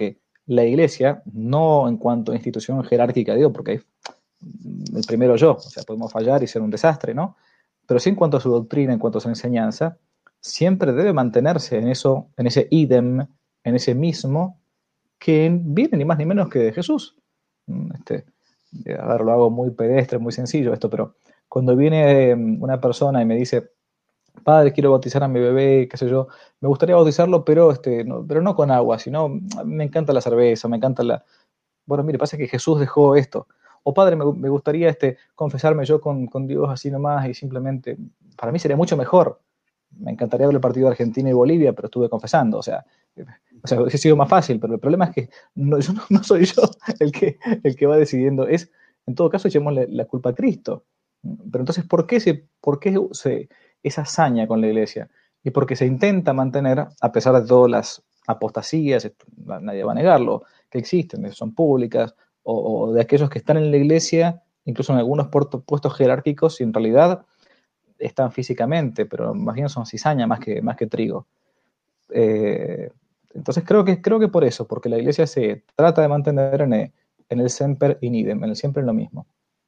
la iglesia, no en cuanto a institución jerárquica, digo, porque el primero yo, o sea, podemos fallar y ser un desastre, ¿no? Pero sí en cuanto a su doctrina, en cuanto a su enseñanza, siempre debe mantenerse en eso, en ese idem, en ese mismo, que viene ni más ni menos que de Jesús. Este, a ver, lo hago muy pedestre, muy sencillo esto, pero cuando viene una persona y me dice, padre, quiero bautizar a mi bebé, qué sé yo, me gustaría bautizarlo, pero, este, no, pero no con agua, sino me encanta la cerveza, me encanta la... Bueno, mire, pasa que Jesús dejó esto. O padre, me, me gustaría este, confesarme yo con, con Dios así nomás y simplemente, para mí sería mucho mejor. Me encantaría ver el partido de Argentina y Bolivia, pero estuve confesando, o sea, o sea, hubiese sido más fácil, pero el problema es que no, yo no, no soy yo el que, el que va decidiendo, es, en todo caso, echémosle la culpa a Cristo. Pero entonces, ¿por qué, se, por qué se, esa hazaña con la iglesia? Y porque se intenta mantener, a pesar de todas las apostasías, nadie va a negarlo, que existen, son públicas, o, o de aquellos que están en la iglesia, incluso en algunos puestos jerárquicos, y en realidad están físicamente, pero más bien son cizaña más que, más que trigo. Eh, entonces creo que, creo que por eso, porque la iglesia se trata de mantener en el, en el semper in idem, en el siempre en lo mismo.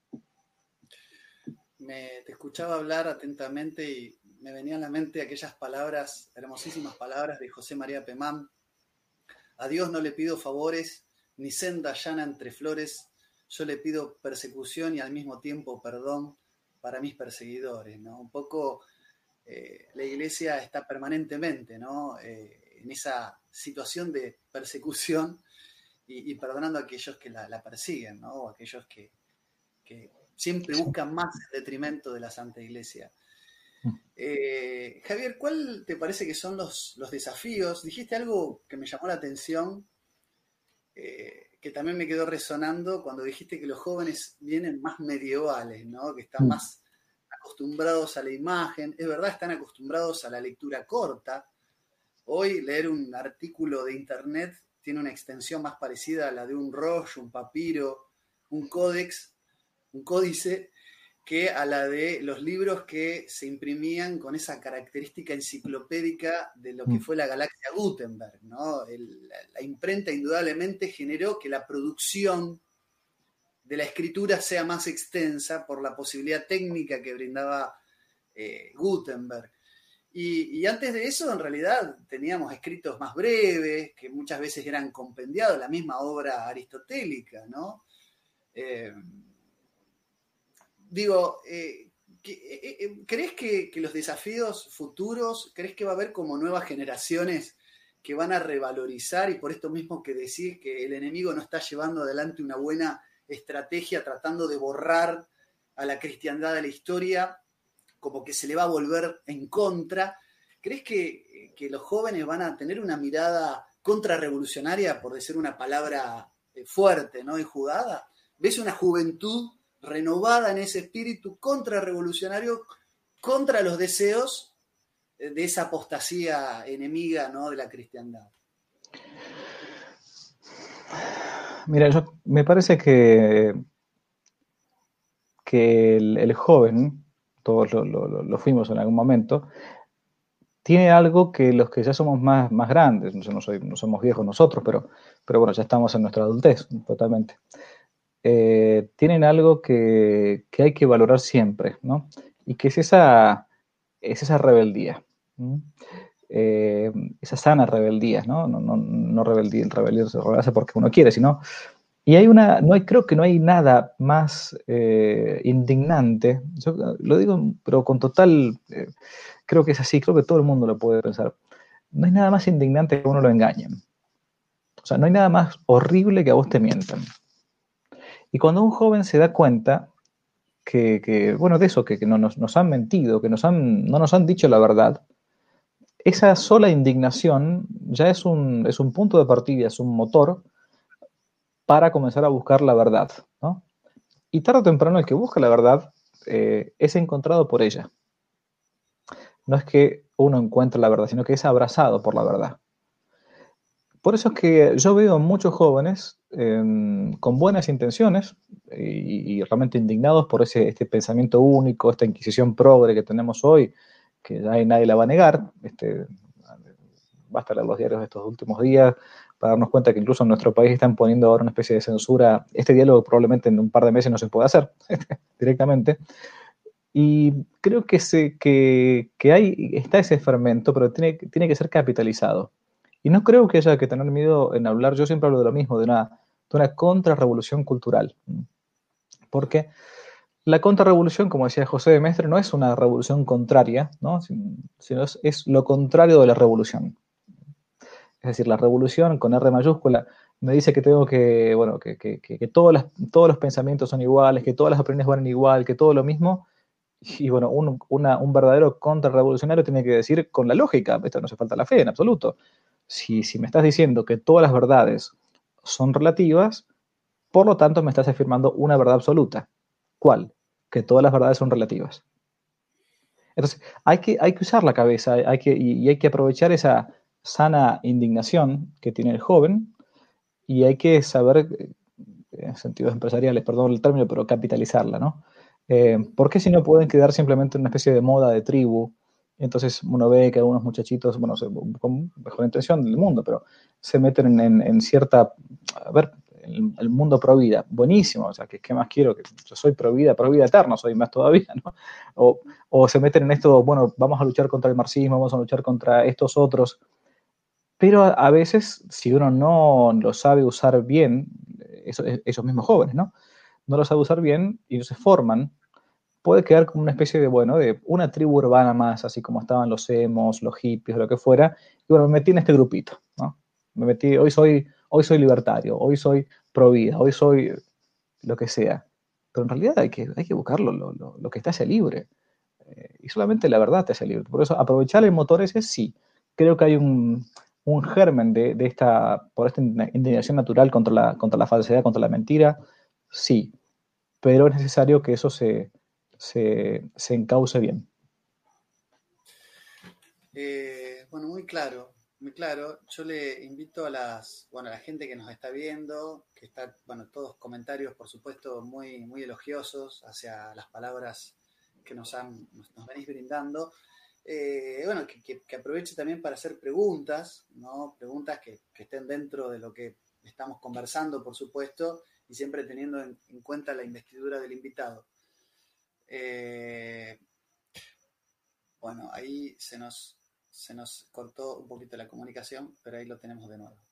Me, te escuchaba hablar atentamente y me venían a la mente aquellas palabras, hermosísimas palabras de José María Pemán. A Dios no le pido favores, ni senda llana entre flores, yo le pido persecución y al mismo tiempo perdón para mis perseguidores, ¿no? Un poco eh, la iglesia está permanentemente, ¿no? Eh, en esa situación de persecución y, y perdonando a aquellos que la, la persiguen, ¿no? O aquellos que, que siempre buscan más en detrimento de la Santa Iglesia. Eh, Javier, ¿cuál te parece que son los, los desafíos? Dijiste algo que me llamó la atención, eh, que también me quedó resonando cuando dijiste que los jóvenes vienen más medievales, ¿no? Que están más acostumbrados a la imagen. Es verdad, están acostumbrados a la lectura corta. Hoy leer un artículo de internet tiene una extensión más parecida a la de un rollo, un papiro, un códex, un códice, que a la de los libros que se imprimían con esa característica enciclopédica de lo que fue la galaxia Gutenberg, ¿no? El, la, la imprenta indudablemente generó que la producción de la escritura sea más extensa por la posibilidad técnica que brindaba eh, Gutenberg. Y, y antes de eso, en realidad, teníamos escritos más breves, que muchas veces eran compendiados, la misma obra aristotélica, ¿no? Eh, Digo, eh, ¿crees que, que los desafíos futuros, crees que va a haber como nuevas generaciones que van a revalorizar, y por esto mismo que decís que el enemigo no está llevando adelante una buena estrategia tratando de borrar a la cristiandad de la historia, como que se le va a volver en contra? ¿Crees que, que los jóvenes van a tener una mirada contrarrevolucionaria, por decir una palabra fuerte, ¿no? Y jugada? ¿Ves una juventud renovada en ese espíritu contrarrevolucionario contra los deseos de esa apostasía enemiga, ¿no? De la cristiandad? Mira, yo, me parece que, que el, el joven, todos lo, lo, lo fuimos en algún momento, tiene algo que los que ya somos más, más grandes, no, no, soy, no somos viejos nosotros, pero, pero bueno, ya estamos en nuestra adultez, totalmente. Eh, tienen algo que, que hay que valorar siempre, ¿no? Y que es esa, es esa rebeldía, ¿no? Eh, esa sana rebeldía, ¿no? No, no, no rebeldía, rebelarse, rebelarse porque uno quiere, sino... Y hay una, no hay, creo que no hay nada más eh, indignante, yo lo digo, pero con total, eh, creo que es así, creo que todo el mundo lo puede pensar. No hay nada más indignante que a uno lo engañen. O sea, no hay nada más horrible que a vos te mientan. Y cuando un joven se da cuenta que, que bueno, de eso, que, que no, nos, nos han mentido, que nos han, no nos han dicho la verdad, esa sola indignación ya es un, es un punto de partida, es un motor para comenzar a buscar la verdad, ¿no? Y tarde o temprano el que busca la verdad eh, es encontrado por ella. No es que uno encuentre la verdad, sino que es abrazado por la verdad. Por eso es que yo veo muchos jóvenes eh, con buenas intenciones y, y realmente indignados por ese este pensamiento único, esta inquisición progre que tenemos hoy, que ya nadie la va a negar. Este, basta leer los diarios de estos últimos días, para darnos cuenta que incluso en nuestro país están poniendo ahora una especie de censura. Este diálogo probablemente en un par de meses no se pueda hacer directamente. Y creo que, se, que, que hay, está ese fermento, pero tiene, tiene que ser capitalizado. Y no creo que haya que tener miedo en hablar, yo siempre hablo de lo mismo, de una, de una contrarrevolución cultural. Porque la contrarrevolución, como decía José de Maistre, no es una revolución contraria, ¿no? Sino es, es lo contrario de la revolución. Es decir, la revolución con R mayúscula me dice que tengo que, bueno, que, que, que, que todos, las, todos los pensamientos son iguales, que todas las opiniones van igual, que todo lo mismo. Y bueno, un, una, un verdadero contrarrevolucionario tiene que decir con la lógica, esto no hace falta la fe en absoluto. Si, si me estás diciendo que todas las verdades son relativas, por lo tanto me estás afirmando una verdad absoluta. ¿Cuál? Que todas las verdades son relativas. Entonces, hay que, hay que usar la cabeza hay que, y, y hay que aprovechar esa sana indignación que tiene el joven y hay que saber, en sentidos empresariales, perdón el término, pero capitalizarla, ¿no? Eh, ¿Por qué si no pueden quedar simplemente en una especie de moda de tribu? Entonces uno ve que algunos muchachitos, bueno, con mejor intención del mundo, pero se meten en, en, en cierta, a ver, el, el mundo pro vida, buenísimo, o sea, ¿qué, qué más quiero? Que yo soy pro vida, pro vida eterna, soy más todavía, ¿no? O, o se meten en esto, bueno, vamos a luchar contra el marxismo, vamos a luchar contra estos otros, pero a, a veces, si uno no lo sabe usar bien, eso, esos mismos jóvenes, ¿no? No lo sabe usar bien y se forman, puede quedar como una especie de, bueno, de una tribu urbana más, así como estaban los emos, los hippies, lo que fuera, y bueno, me metí en este grupito, ¿no? Me metí, hoy soy, hoy soy libertario, hoy soy pro vida, hoy soy lo que sea, pero en realidad hay que, hay que buscarlo, lo, lo, lo que te hace libre, eh, y solamente la verdad te hace libre, por eso aprovechar el motor ese sí, creo que hay un, un germen de, de esta, por esta indignación natural contra la, contra la falsedad, contra la mentira, sí, pero es necesario que eso se, se, se encauce bien. Eh, bueno, muy claro, muy claro. Yo le invito a las, bueno, a la gente que nos está viendo, que está, bueno, todos comentarios, por supuesto, muy, muy elogiosos hacia las palabras que nos han, nos, nos venís brindando. Eh, bueno, que, que, que aproveche también para hacer preguntas, ¿no? Preguntas que, que estén dentro de lo que estamos conversando, por supuesto, y siempre teniendo en, en cuenta la investidura del invitado. Eh, bueno, ahí se nos, se nos cortó un poquito la comunicación, pero ahí lo tenemos de nuevo.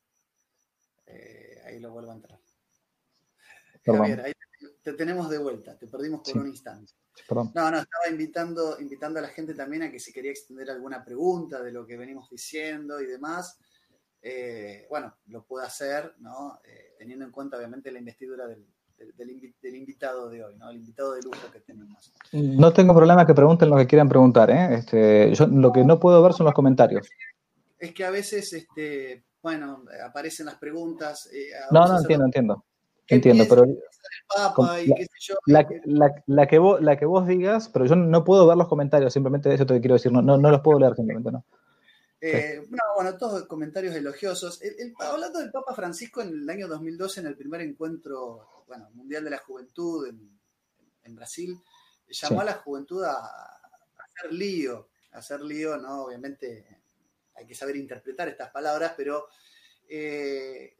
Eh, ahí lo vuelvo a entrar. Perdón. Javier, ahí te, te tenemos de vuelta, te perdimos por Sí. un instante. Perdón. No, no, estaba invitando, invitando a la gente también a que si quería extender alguna pregunta de lo que venimos diciendo y demás, eh, bueno, lo pueda hacer, ¿no? Eh, teniendo en cuenta obviamente la investidura del, del, del, del invitado de hoy, ¿no? El invitado de lujo que tenemos. No tengo problema que pregunten lo que quieran preguntar, ¿eh? Este, yo lo que no puedo ver son los comentarios. Es que a veces, este, bueno, aparecen las preguntas. Eh, a No, un no, entiendo, entiendo. ¿Qué Entiendo, piensa pero el Papa y la, qué sé yo? la, la, la, que vos, la que vos digas, pero yo no puedo ver los comentarios, simplemente eso te quiero decir, no, no, no los puedo leer simplemente, ¿no? Eh, sí. No, bueno, todos comentarios elogiosos. El, el, hablando del Papa Francisco en el año dos mil doce, en el primer encuentro, bueno, mundial de la juventud en, en Brasil, llamó sí. a la juventud a, a hacer lío, a hacer lío, ¿no? Obviamente hay que saber interpretar estas palabras, pero eh,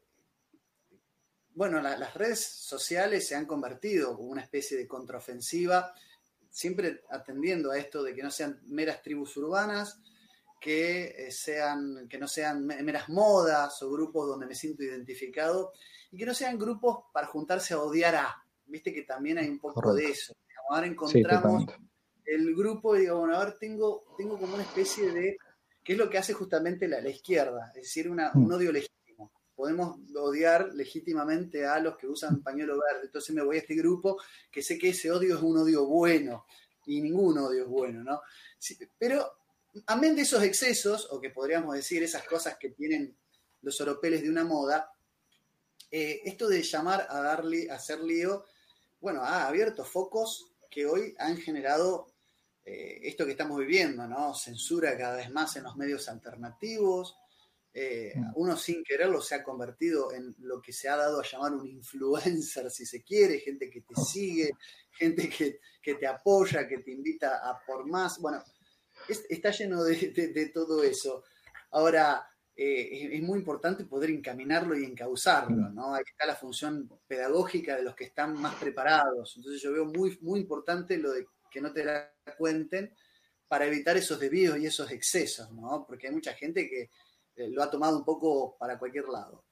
bueno, la, las redes sociales se han convertido como una especie de contraofensiva, siempre atendiendo a esto de que no sean meras tribus urbanas, que, eh, sean, que no sean meras modas o grupos donde me siento identificado, y que no sean grupos para juntarse a odiar a, viste que también hay un poco Correcto. de eso. Digamos, ahora encontramos sí, el grupo y digo, bueno, a ver, tengo, tengo como una especie de, ¿qué es lo que hace justamente la, la izquierda? Es decir, una, un odio legítimo. Podemos odiar legítimamente a los que usan pañuelo verde, entonces me voy a este grupo que sé que ese odio es un odio bueno, y ningún odio es bueno, ¿no? Sí, pero amén de esos excesos, o que podríamos decir esas cosas que tienen los oropeles de una moda, eh, esto de llamar a darle, a hacer lío, bueno, ha abierto focos que hoy han generado eh, esto que estamos viviendo, ¿no? Censura cada vez más en los medios alternativos. Eh, uno sin quererlo se ha convertido en lo que se ha dado a llamar un influencer, si se quiere, gente que te sigue, gente que, que te apoya, que te invita a por más. Bueno, es, está lleno de, de, de todo eso. Ahora, eh, es, es muy importante poder encaminarlo y encauzarlo, ¿no? Ahí está la función pedagógica de los que están más preparados. Entonces yo veo muy, muy importante lo de que no te la cuenten para evitar esos desvíos y esos excesos, ¿no? Porque hay mucha gente que eh, lo ha tomado un poco para cualquier lado.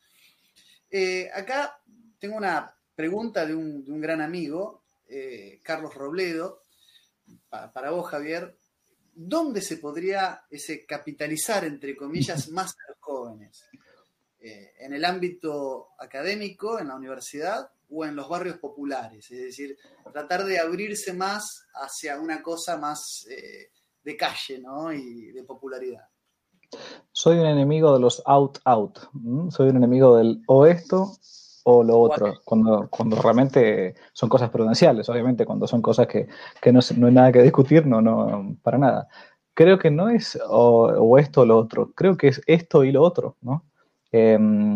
Eh, acá tengo una pregunta de un, de un gran amigo, eh, Carlos Robledo, pa, para vos, Javier. ¿Dónde se podría ese capitalizar, entre comillas, más a los jóvenes? Eh, ¿En el ámbito académico, en la universidad, o en los barrios populares? Es decir, tratar de abrirse más hacia una cosa más eh, de calle, ¿no? Y de popularidad. Soy un enemigo de los out, out. ¿m? Soy un enemigo del o esto o lo otro, cuando, cuando realmente son cosas prudenciales, obviamente, cuando son cosas que, que no, no hay nada que discutir, no, no, para nada. Creo que no es o, o esto o lo otro, creo que es esto y lo otro, ¿no? Eh,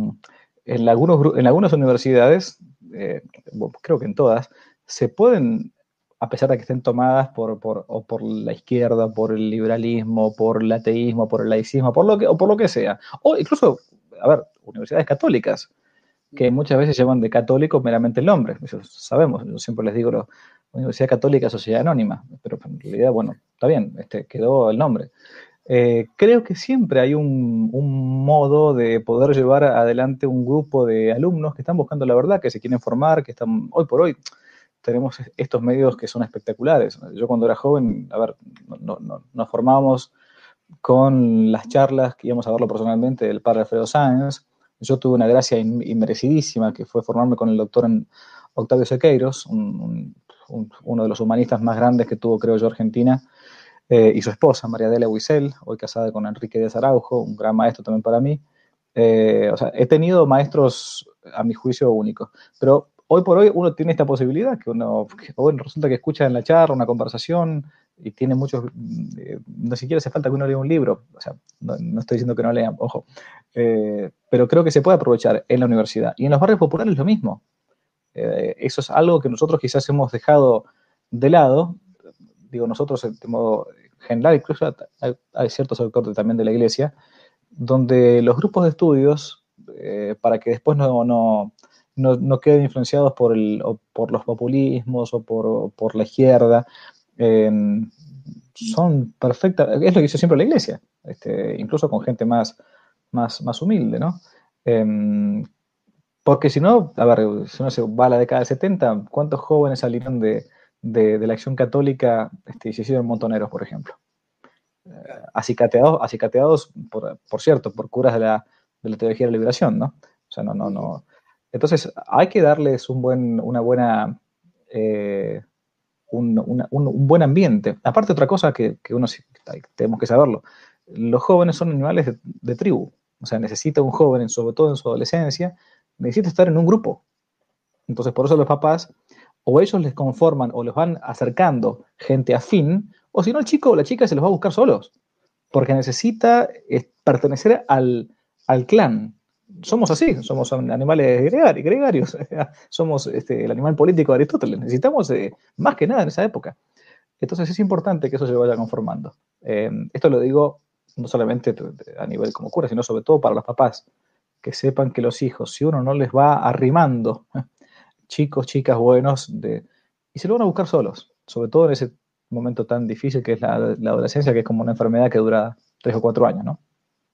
en, algunos, en algunas universidades, eh, creo que en todas, se pueden, a pesar de que estén tomadas por, por, o por la izquierda, por el liberalismo, por el ateísmo, por el laicismo, por lo que, o por lo que sea, o incluso, a ver, universidades católicas, que muchas veces llevan de católico meramente el nombre. Eso sabemos, yo siempre les digo, la Universidad Católica, Sociedad Anónima, pero en realidad, bueno, está bien, este, quedó el nombre. Eh, creo que siempre hay un, un modo de poder llevar adelante un grupo de alumnos que están buscando la verdad, que se quieren formar, que están, hoy por hoy, tenemos estos medios que son espectaculares. Yo cuando era joven, a ver, no, no, nos formábamos con las charlas que íbamos a verlo personalmente del padre Alfredo Sáenz. Yo tuve una gracia in, inmerecidísima, que fue formarme con el doctor en Octavio Sequeiros, un, un, un, uno de los humanistas más grandes que tuvo, creo yo, Argentina, eh, y su esposa, María Delia Huisel, hoy casada con Enrique Díaz Araujo, un gran maestro también para mí. Eh, o sea, he tenido maestros, a mi juicio, únicos, pero hoy por hoy uno tiene esta posibilidad, que uno, que, bueno, resulta que escucha en la charla una conversación y tiene muchos, eh, no siquiera hace falta que uno lea un libro, o sea, no, no estoy diciendo que no lean, ojo, eh, pero creo que se puede aprovechar en la universidad. Y en los barrios populares lo mismo. Eh, eso es algo que nosotros quizás hemos dejado de lado, digo nosotros de modo general, incluso hay, hay ciertos sectores también de la iglesia, donde los grupos de estudios, eh, para que después no, no, no, no queden influenciados por, el, o por los populismos o por, o por la izquierda, eh, son perfectas, es lo que hizo siempre la iglesia, este, incluso con gente más, más, más humilde, ¿no? Eh, porque si no, a ver, si uno se va a la década del setenta, ¿cuántos jóvenes salieron de, de, de la acción católica este, y se hicieron montoneros, por ejemplo? Claro. Acicateados, acicateados por, por cierto, por curas de la, de la teología de la liberación, ¿no? O sea, no, no, no. Entonces, hay que darles un buen, una buena, eh, un, una, un, un buen ambiente. Aparte, otra cosa que, que uno tenemos que saberlo, los jóvenes son animales de, de tribu. O sea, necesita un joven, sobre todo en su adolescencia, necesita estar en un grupo. Entonces, por eso los papás, o ellos les conforman o los van acercando gente afín, o si no, el chico o la chica se los va a buscar solos, porque necesita eh, pertenecer al, al clan. Somos así, somos animales gregari, gregarios, somos este, el animal político de Aristóteles, necesitamos eh, más que nada en esa época. Entonces es importante que eso se vaya conformando. Eh, esto lo digo no solamente a nivel como cura, sino sobre todo para los papás, que sepan que los hijos, si uno no les va arrimando chicos, chicas buenos, de, y se lo van a buscar solos, sobre todo en ese momento tan difícil que es la, la adolescencia, que es como una enfermedad que dura tres o cuatro años, ¿no?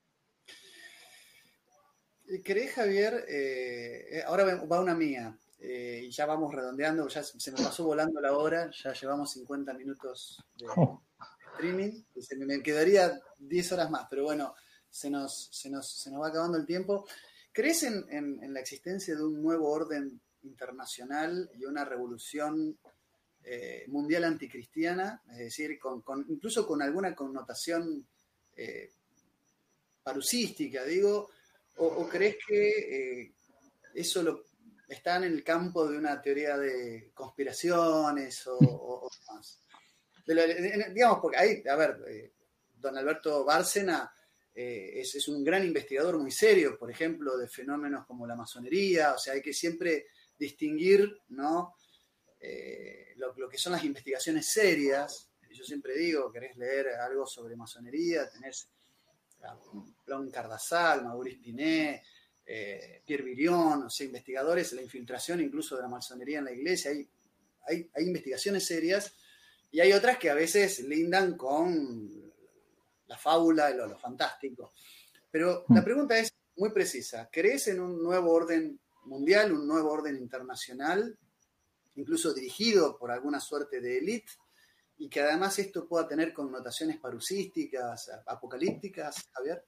¿Querés, Javier? Eh, ahora va una mía, eh, y ya vamos redondeando, ya se me pasó volando la hora, ya llevamos cincuenta minutos de Oh. streaming, y se me quedaría diez horas más, pero bueno, se nos, se nos, se nos va acabando el tiempo. ¿Crees en, en, en la existencia de un nuevo orden internacional y una revolución eh, mundial anticristiana? Es decir, con, con, incluso con alguna connotación eh, parucística, digo, o, o crees que eh, eso lo, está en el campo de una teoría de conspiraciones o, o, o más? De lo, de, digamos, porque ahí, a ver, eh, don Alberto Bárcena eh, es, es un gran investigador muy serio, por ejemplo, de fenómenos como la masonería, o sea, hay que siempre distinguir, ¿no? Eh, lo, lo que son las investigaciones serias. Yo siempre digo, querés leer algo sobre masonería, tenés Plon Cardasal, Maurice Pinet, eh, Pierre Virion, o sea, investigadores, la infiltración incluso de la masonería en la iglesia, hay, hay, hay investigaciones serias, y hay otras que a veces lindan con la fábula y lo, lo fantástico. Pero la pregunta es muy precisa. ¿Crees en un nuevo orden mundial, un nuevo orden internacional, incluso dirigido por alguna suerte de élite, y que además esto pueda tener connotaciones parucísticas, apocalípticas, Javier?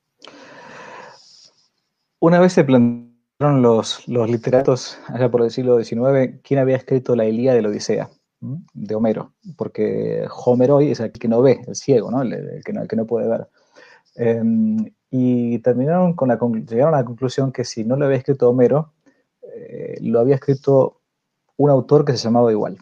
Una vez se plantearon los, los literatos, allá por el siglo diecinueve, quién había escrito la Ilíada y la Odisea, ¿m? De Homero, porque Homer hoy es el que no ve, el ciego, ¿no? El, el, que, no, el que no puede ver. Eh, y terminaron con la, llegaron a la conclusión que si no lo había escrito Homero, eh, lo había escrito un autor que se llamaba igual.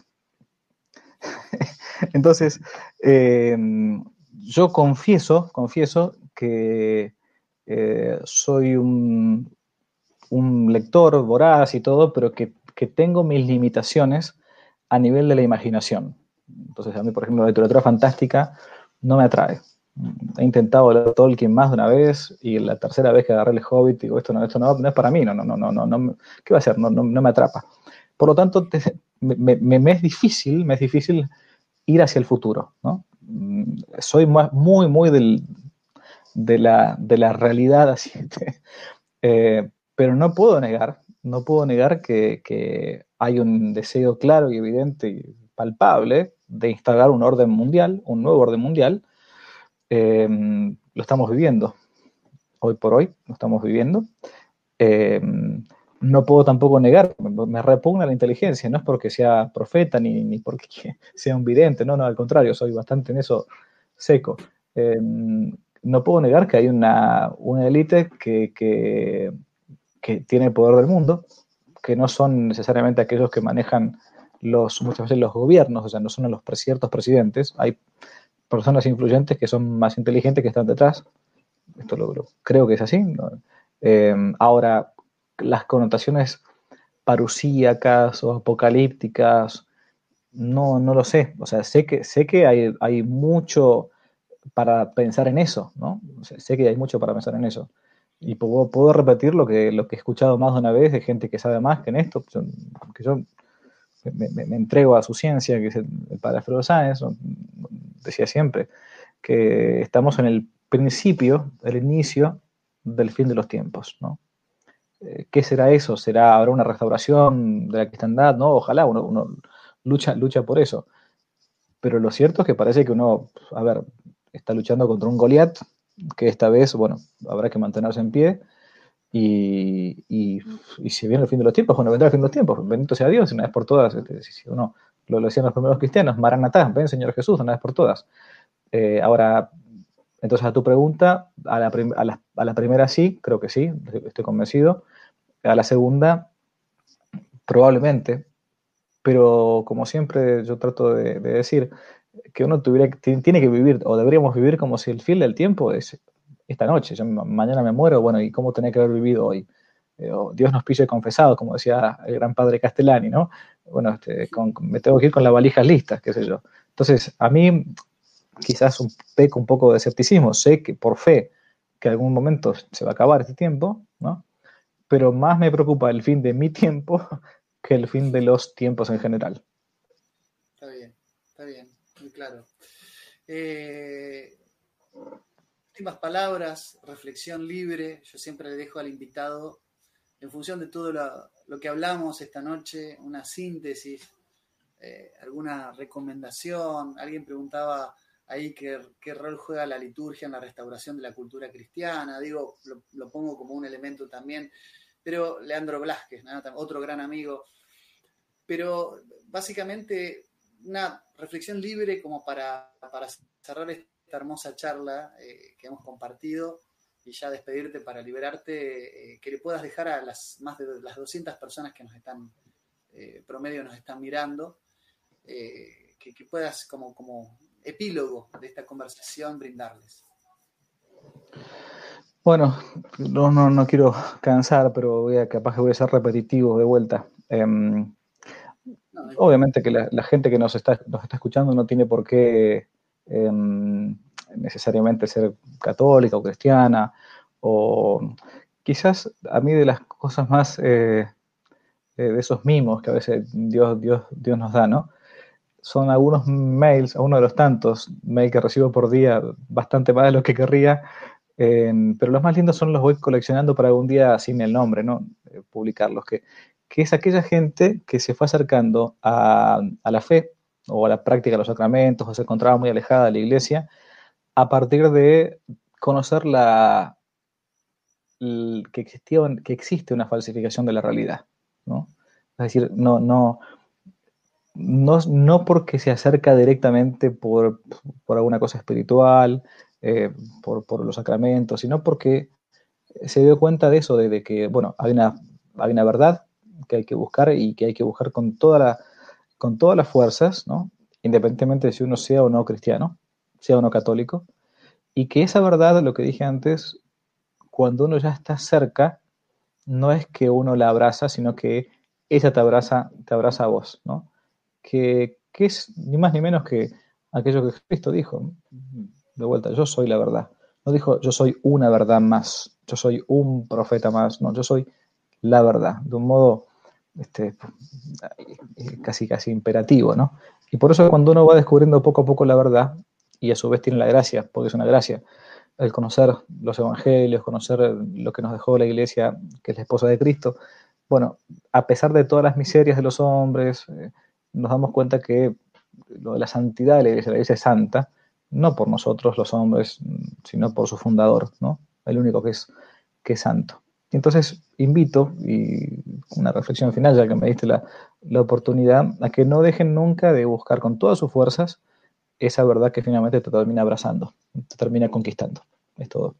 Entonces, eh, yo confieso, confieso que eh, soy un, un lector voraz y todo, pero que, que tengo mis limitaciones a nivel de la imaginación. Entonces, a mí, por ejemplo, la literatura fantástica no me atrae. He intentado leer Tolkien más de una vez y la tercera vez que agarré el Hobbit digo, esto no, esto no, no es para mí, no, no, no, no, no, no, ¿qué va a hacer? No, no, no me atrapa. Por lo tanto, te, me, me, me es difícil, me es difícil ir hacia el futuro, ¿no? Soy muy, muy del, de, la, de la realidad, así, eh, pero no puedo negar, no puedo negar que, que hay un deseo claro y evidente y palpable de instalar un orden mundial, un nuevo orden mundial. Eh, lo estamos viviendo, hoy por hoy lo estamos viviendo. Eh, no puedo tampoco negar, me repugna la inteligencia, no es porque sea profeta ni, ni porque sea un vidente, no, no, al contrario, soy bastante en eso seco. Eh, no puedo negar que hay una, una élite que, que, que tiene el poder del mundo, que no son necesariamente aquellos que manejan los, muchas veces los gobiernos, o sea, no son los ciertos presidentes, hay personas influyentes que son más inteligentes que están detrás, esto lo, lo creo que es así, ¿no? Eh, ahora, las connotaciones parusíacas o apocalípticas, no, no lo sé. O sea, sé que, sé que hay, hay mucho para pensar en eso, ¿no? O sea, sé que hay mucho para pensar en eso. Y puedo, puedo repetir lo que, lo que he escuchado más de una vez de gente que sabe más que en esto, que yo me, me, me entrego a su ciencia, que es el, el padre Alfredo Sáenz, decía siempre, que estamos en el principio, el inicio del fin de los tiempos, ¿no? ¿Qué será eso? ¿Será, habrá una restauración de la cristiandad? No, ojalá, uno, uno lucha, lucha por eso. Pero lo cierto es que parece que uno, a ver, está luchando contra un Goliat, que esta vez, bueno, habrá que mantenerse en pie, y, y, y si viene el fin de los tiempos, bueno, vendrá el fin de los tiempos, bendito sea Dios, una vez por todas, este, si uno lo, lo decían los primeros cristianos, Maranatá, ven Señor Jesús, una vez por todas. Eh, ahora, entonces a tu pregunta, a la, prim a, la, a la primera sí, creo que sí, estoy convencido. A la segunda, probablemente, pero como siempre yo trato de, de decir, que uno tuviera, tiene que vivir, o deberíamos vivir como si el fin del tiempo es esta noche, yo mañana me muero, bueno, ¿y cómo tenía que haber vivido hoy? Eh, Dios nos pille confesados, como decía el gran padre Castellani, ¿no? Bueno, este, con, me tengo que ir con las valijas listas, qué sé yo. Entonces, a mí quizás un, peco un poco de escepticismo, sé que por fe que en algún momento se va a acabar este tiempo, ¿no? Pero más me preocupa el fin de mi tiempo que el fin de los tiempos en general. Está bien, está bien, muy claro. Eh, últimas palabras, reflexión libre. Yo siempre le dejo al invitado, en función de todo lo, lo que hablamos esta noche, una síntesis, eh, alguna recomendación. Alguien preguntaba ahí qué, qué rol juega la liturgia en la restauración de la cultura cristiana. Digo, lo, lo pongo como un elemento también. Pero Leandro Blázquez, ¿no? Otro gran amigo. Pero básicamente una reflexión libre como para, para cerrar esta hermosa charla eh, que hemos compartido y ya despedirte para liberarte, eh, que le puedas dejar a las más de las doscientas personas que nos están, eh, promedio nos están mirando, eh, que, que puedas como, como epílogo de esta conversación brindarles. Bueno, no, no, no quiero cansar, pero voy a, capaz que voy a ser repetitivo de vuelta. Eh, no, obviamente que la, la gente que nos está, nos está escuchando no tiene por qué eh, necesariamente ser católica o cristiana, o quizás a mí de las cosas más, eh, de esos mimos que a veces Dios, Dios, Dios nos da, ¿no? Son algunos mails, a uno de los tantos mails que recibo por día, bastante más de lo que querría, eh, pero los más lindos son los voy coleccionando para algún día sin el nombre, ¿no? Eh, publicarlos, que, que es aquella gente que se fue acercando a, a la fe o a la práctica de los sacramentos, o se encontraba muy alejada de la iglesia, a partir de conocer la, el, que, existía, que existe una falsificación de la realidad, ¿no? Es decir, no, no, no, no porque se acerca directamente por, por alguna cosa espiritual, eh, por, por los sacramentos, sino porque se dio cuenta de eso, de, de que, bueno, hay una, hay una verdad que hay que buscar y que hay que buscar con, toda la, con todas las fuerzas, ¿no? Independientemente de si uno sea o no cristiano, sea o no católico, y que esa verdad, lo que dije antes, cuando uno ya está cerca, no es que uno la abraza, sino que ella te abraza, te abraza a vos, ¿no? Que, que es ni más ni menos que aquello que Cristo dijo, de vuelta, yo soy la verdad. No dijo, yo soy una verdad más, yo soy un profeta más, no, yo soy la verdad, de un modo este, casi, casi imperativo, ¿no? Y por eso cuando uno va descubriendo poco a poco la verdad, y a su vez tiene la gracia, porque es una gracia, el conocer los evangelios, conocer lo que nos dejó la iglesia, que es la esposa de Cristo, bueno, a pesar de todas las miserias de los hombres, eh, nos damos cuenta que lo de la santidad de la iglesia, la iglesia es santa, no por nosotros los hombres, sino por su fundador, ¿no? El único que es, que es santo. Entonces invito, y una reflexión final, ya que me diste la, la oportunidad, a que no dejen nunca de buscar con todas sus fuerzas esa verdad que finalmente te termina abrazando, te termina conquistando. Es todo.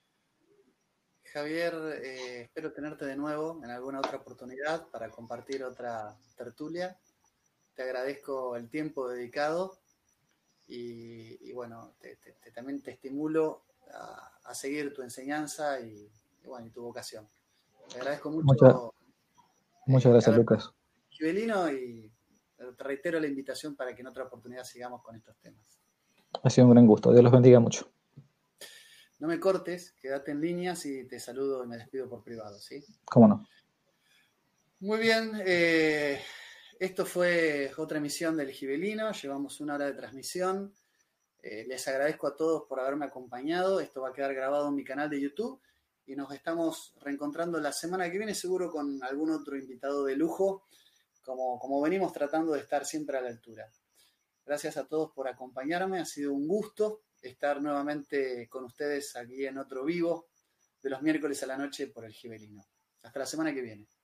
Javier, eh, espero tenerte de nuevo en alguna otra oportunidad para compartir otra tertulia. Te agradezco el tiempo dedicado y, y bueno, te, te, te, también te estimulo a, a seguir tu enseñanza y, y, bueno, y tu vocación. Te agradezco Muchas, mucho muchas eh, gracias, haber Lucas. Gibelino y te reitero la invitación para que en otra oportunidad sigamos con estos temas. Ha sido un gran gusto. Dios los bendiga mucho. No me cortes, quédate en línea y te saludo y me despido por privado, ¿sí? ¿Cómo no? Muy bien, eh, esto fue otra emisión del Gibelino, llevamos una hora de transmisión. Eh, les agradezco a todos por haberme acompañado, esto va a quedar grabado en mi canal de YouTube y nos estamos reencontrando la semana que viene seguro con algún otro invitado de lujo, como, como venimos tratando de estar siempre a la altura. Gracias a todos por acompañarme, ha sido un gusto estar nuevamente con ustedes aquí en otro vivo de los miércoles a la noche por el Gibelino. Hasta la semana que viene.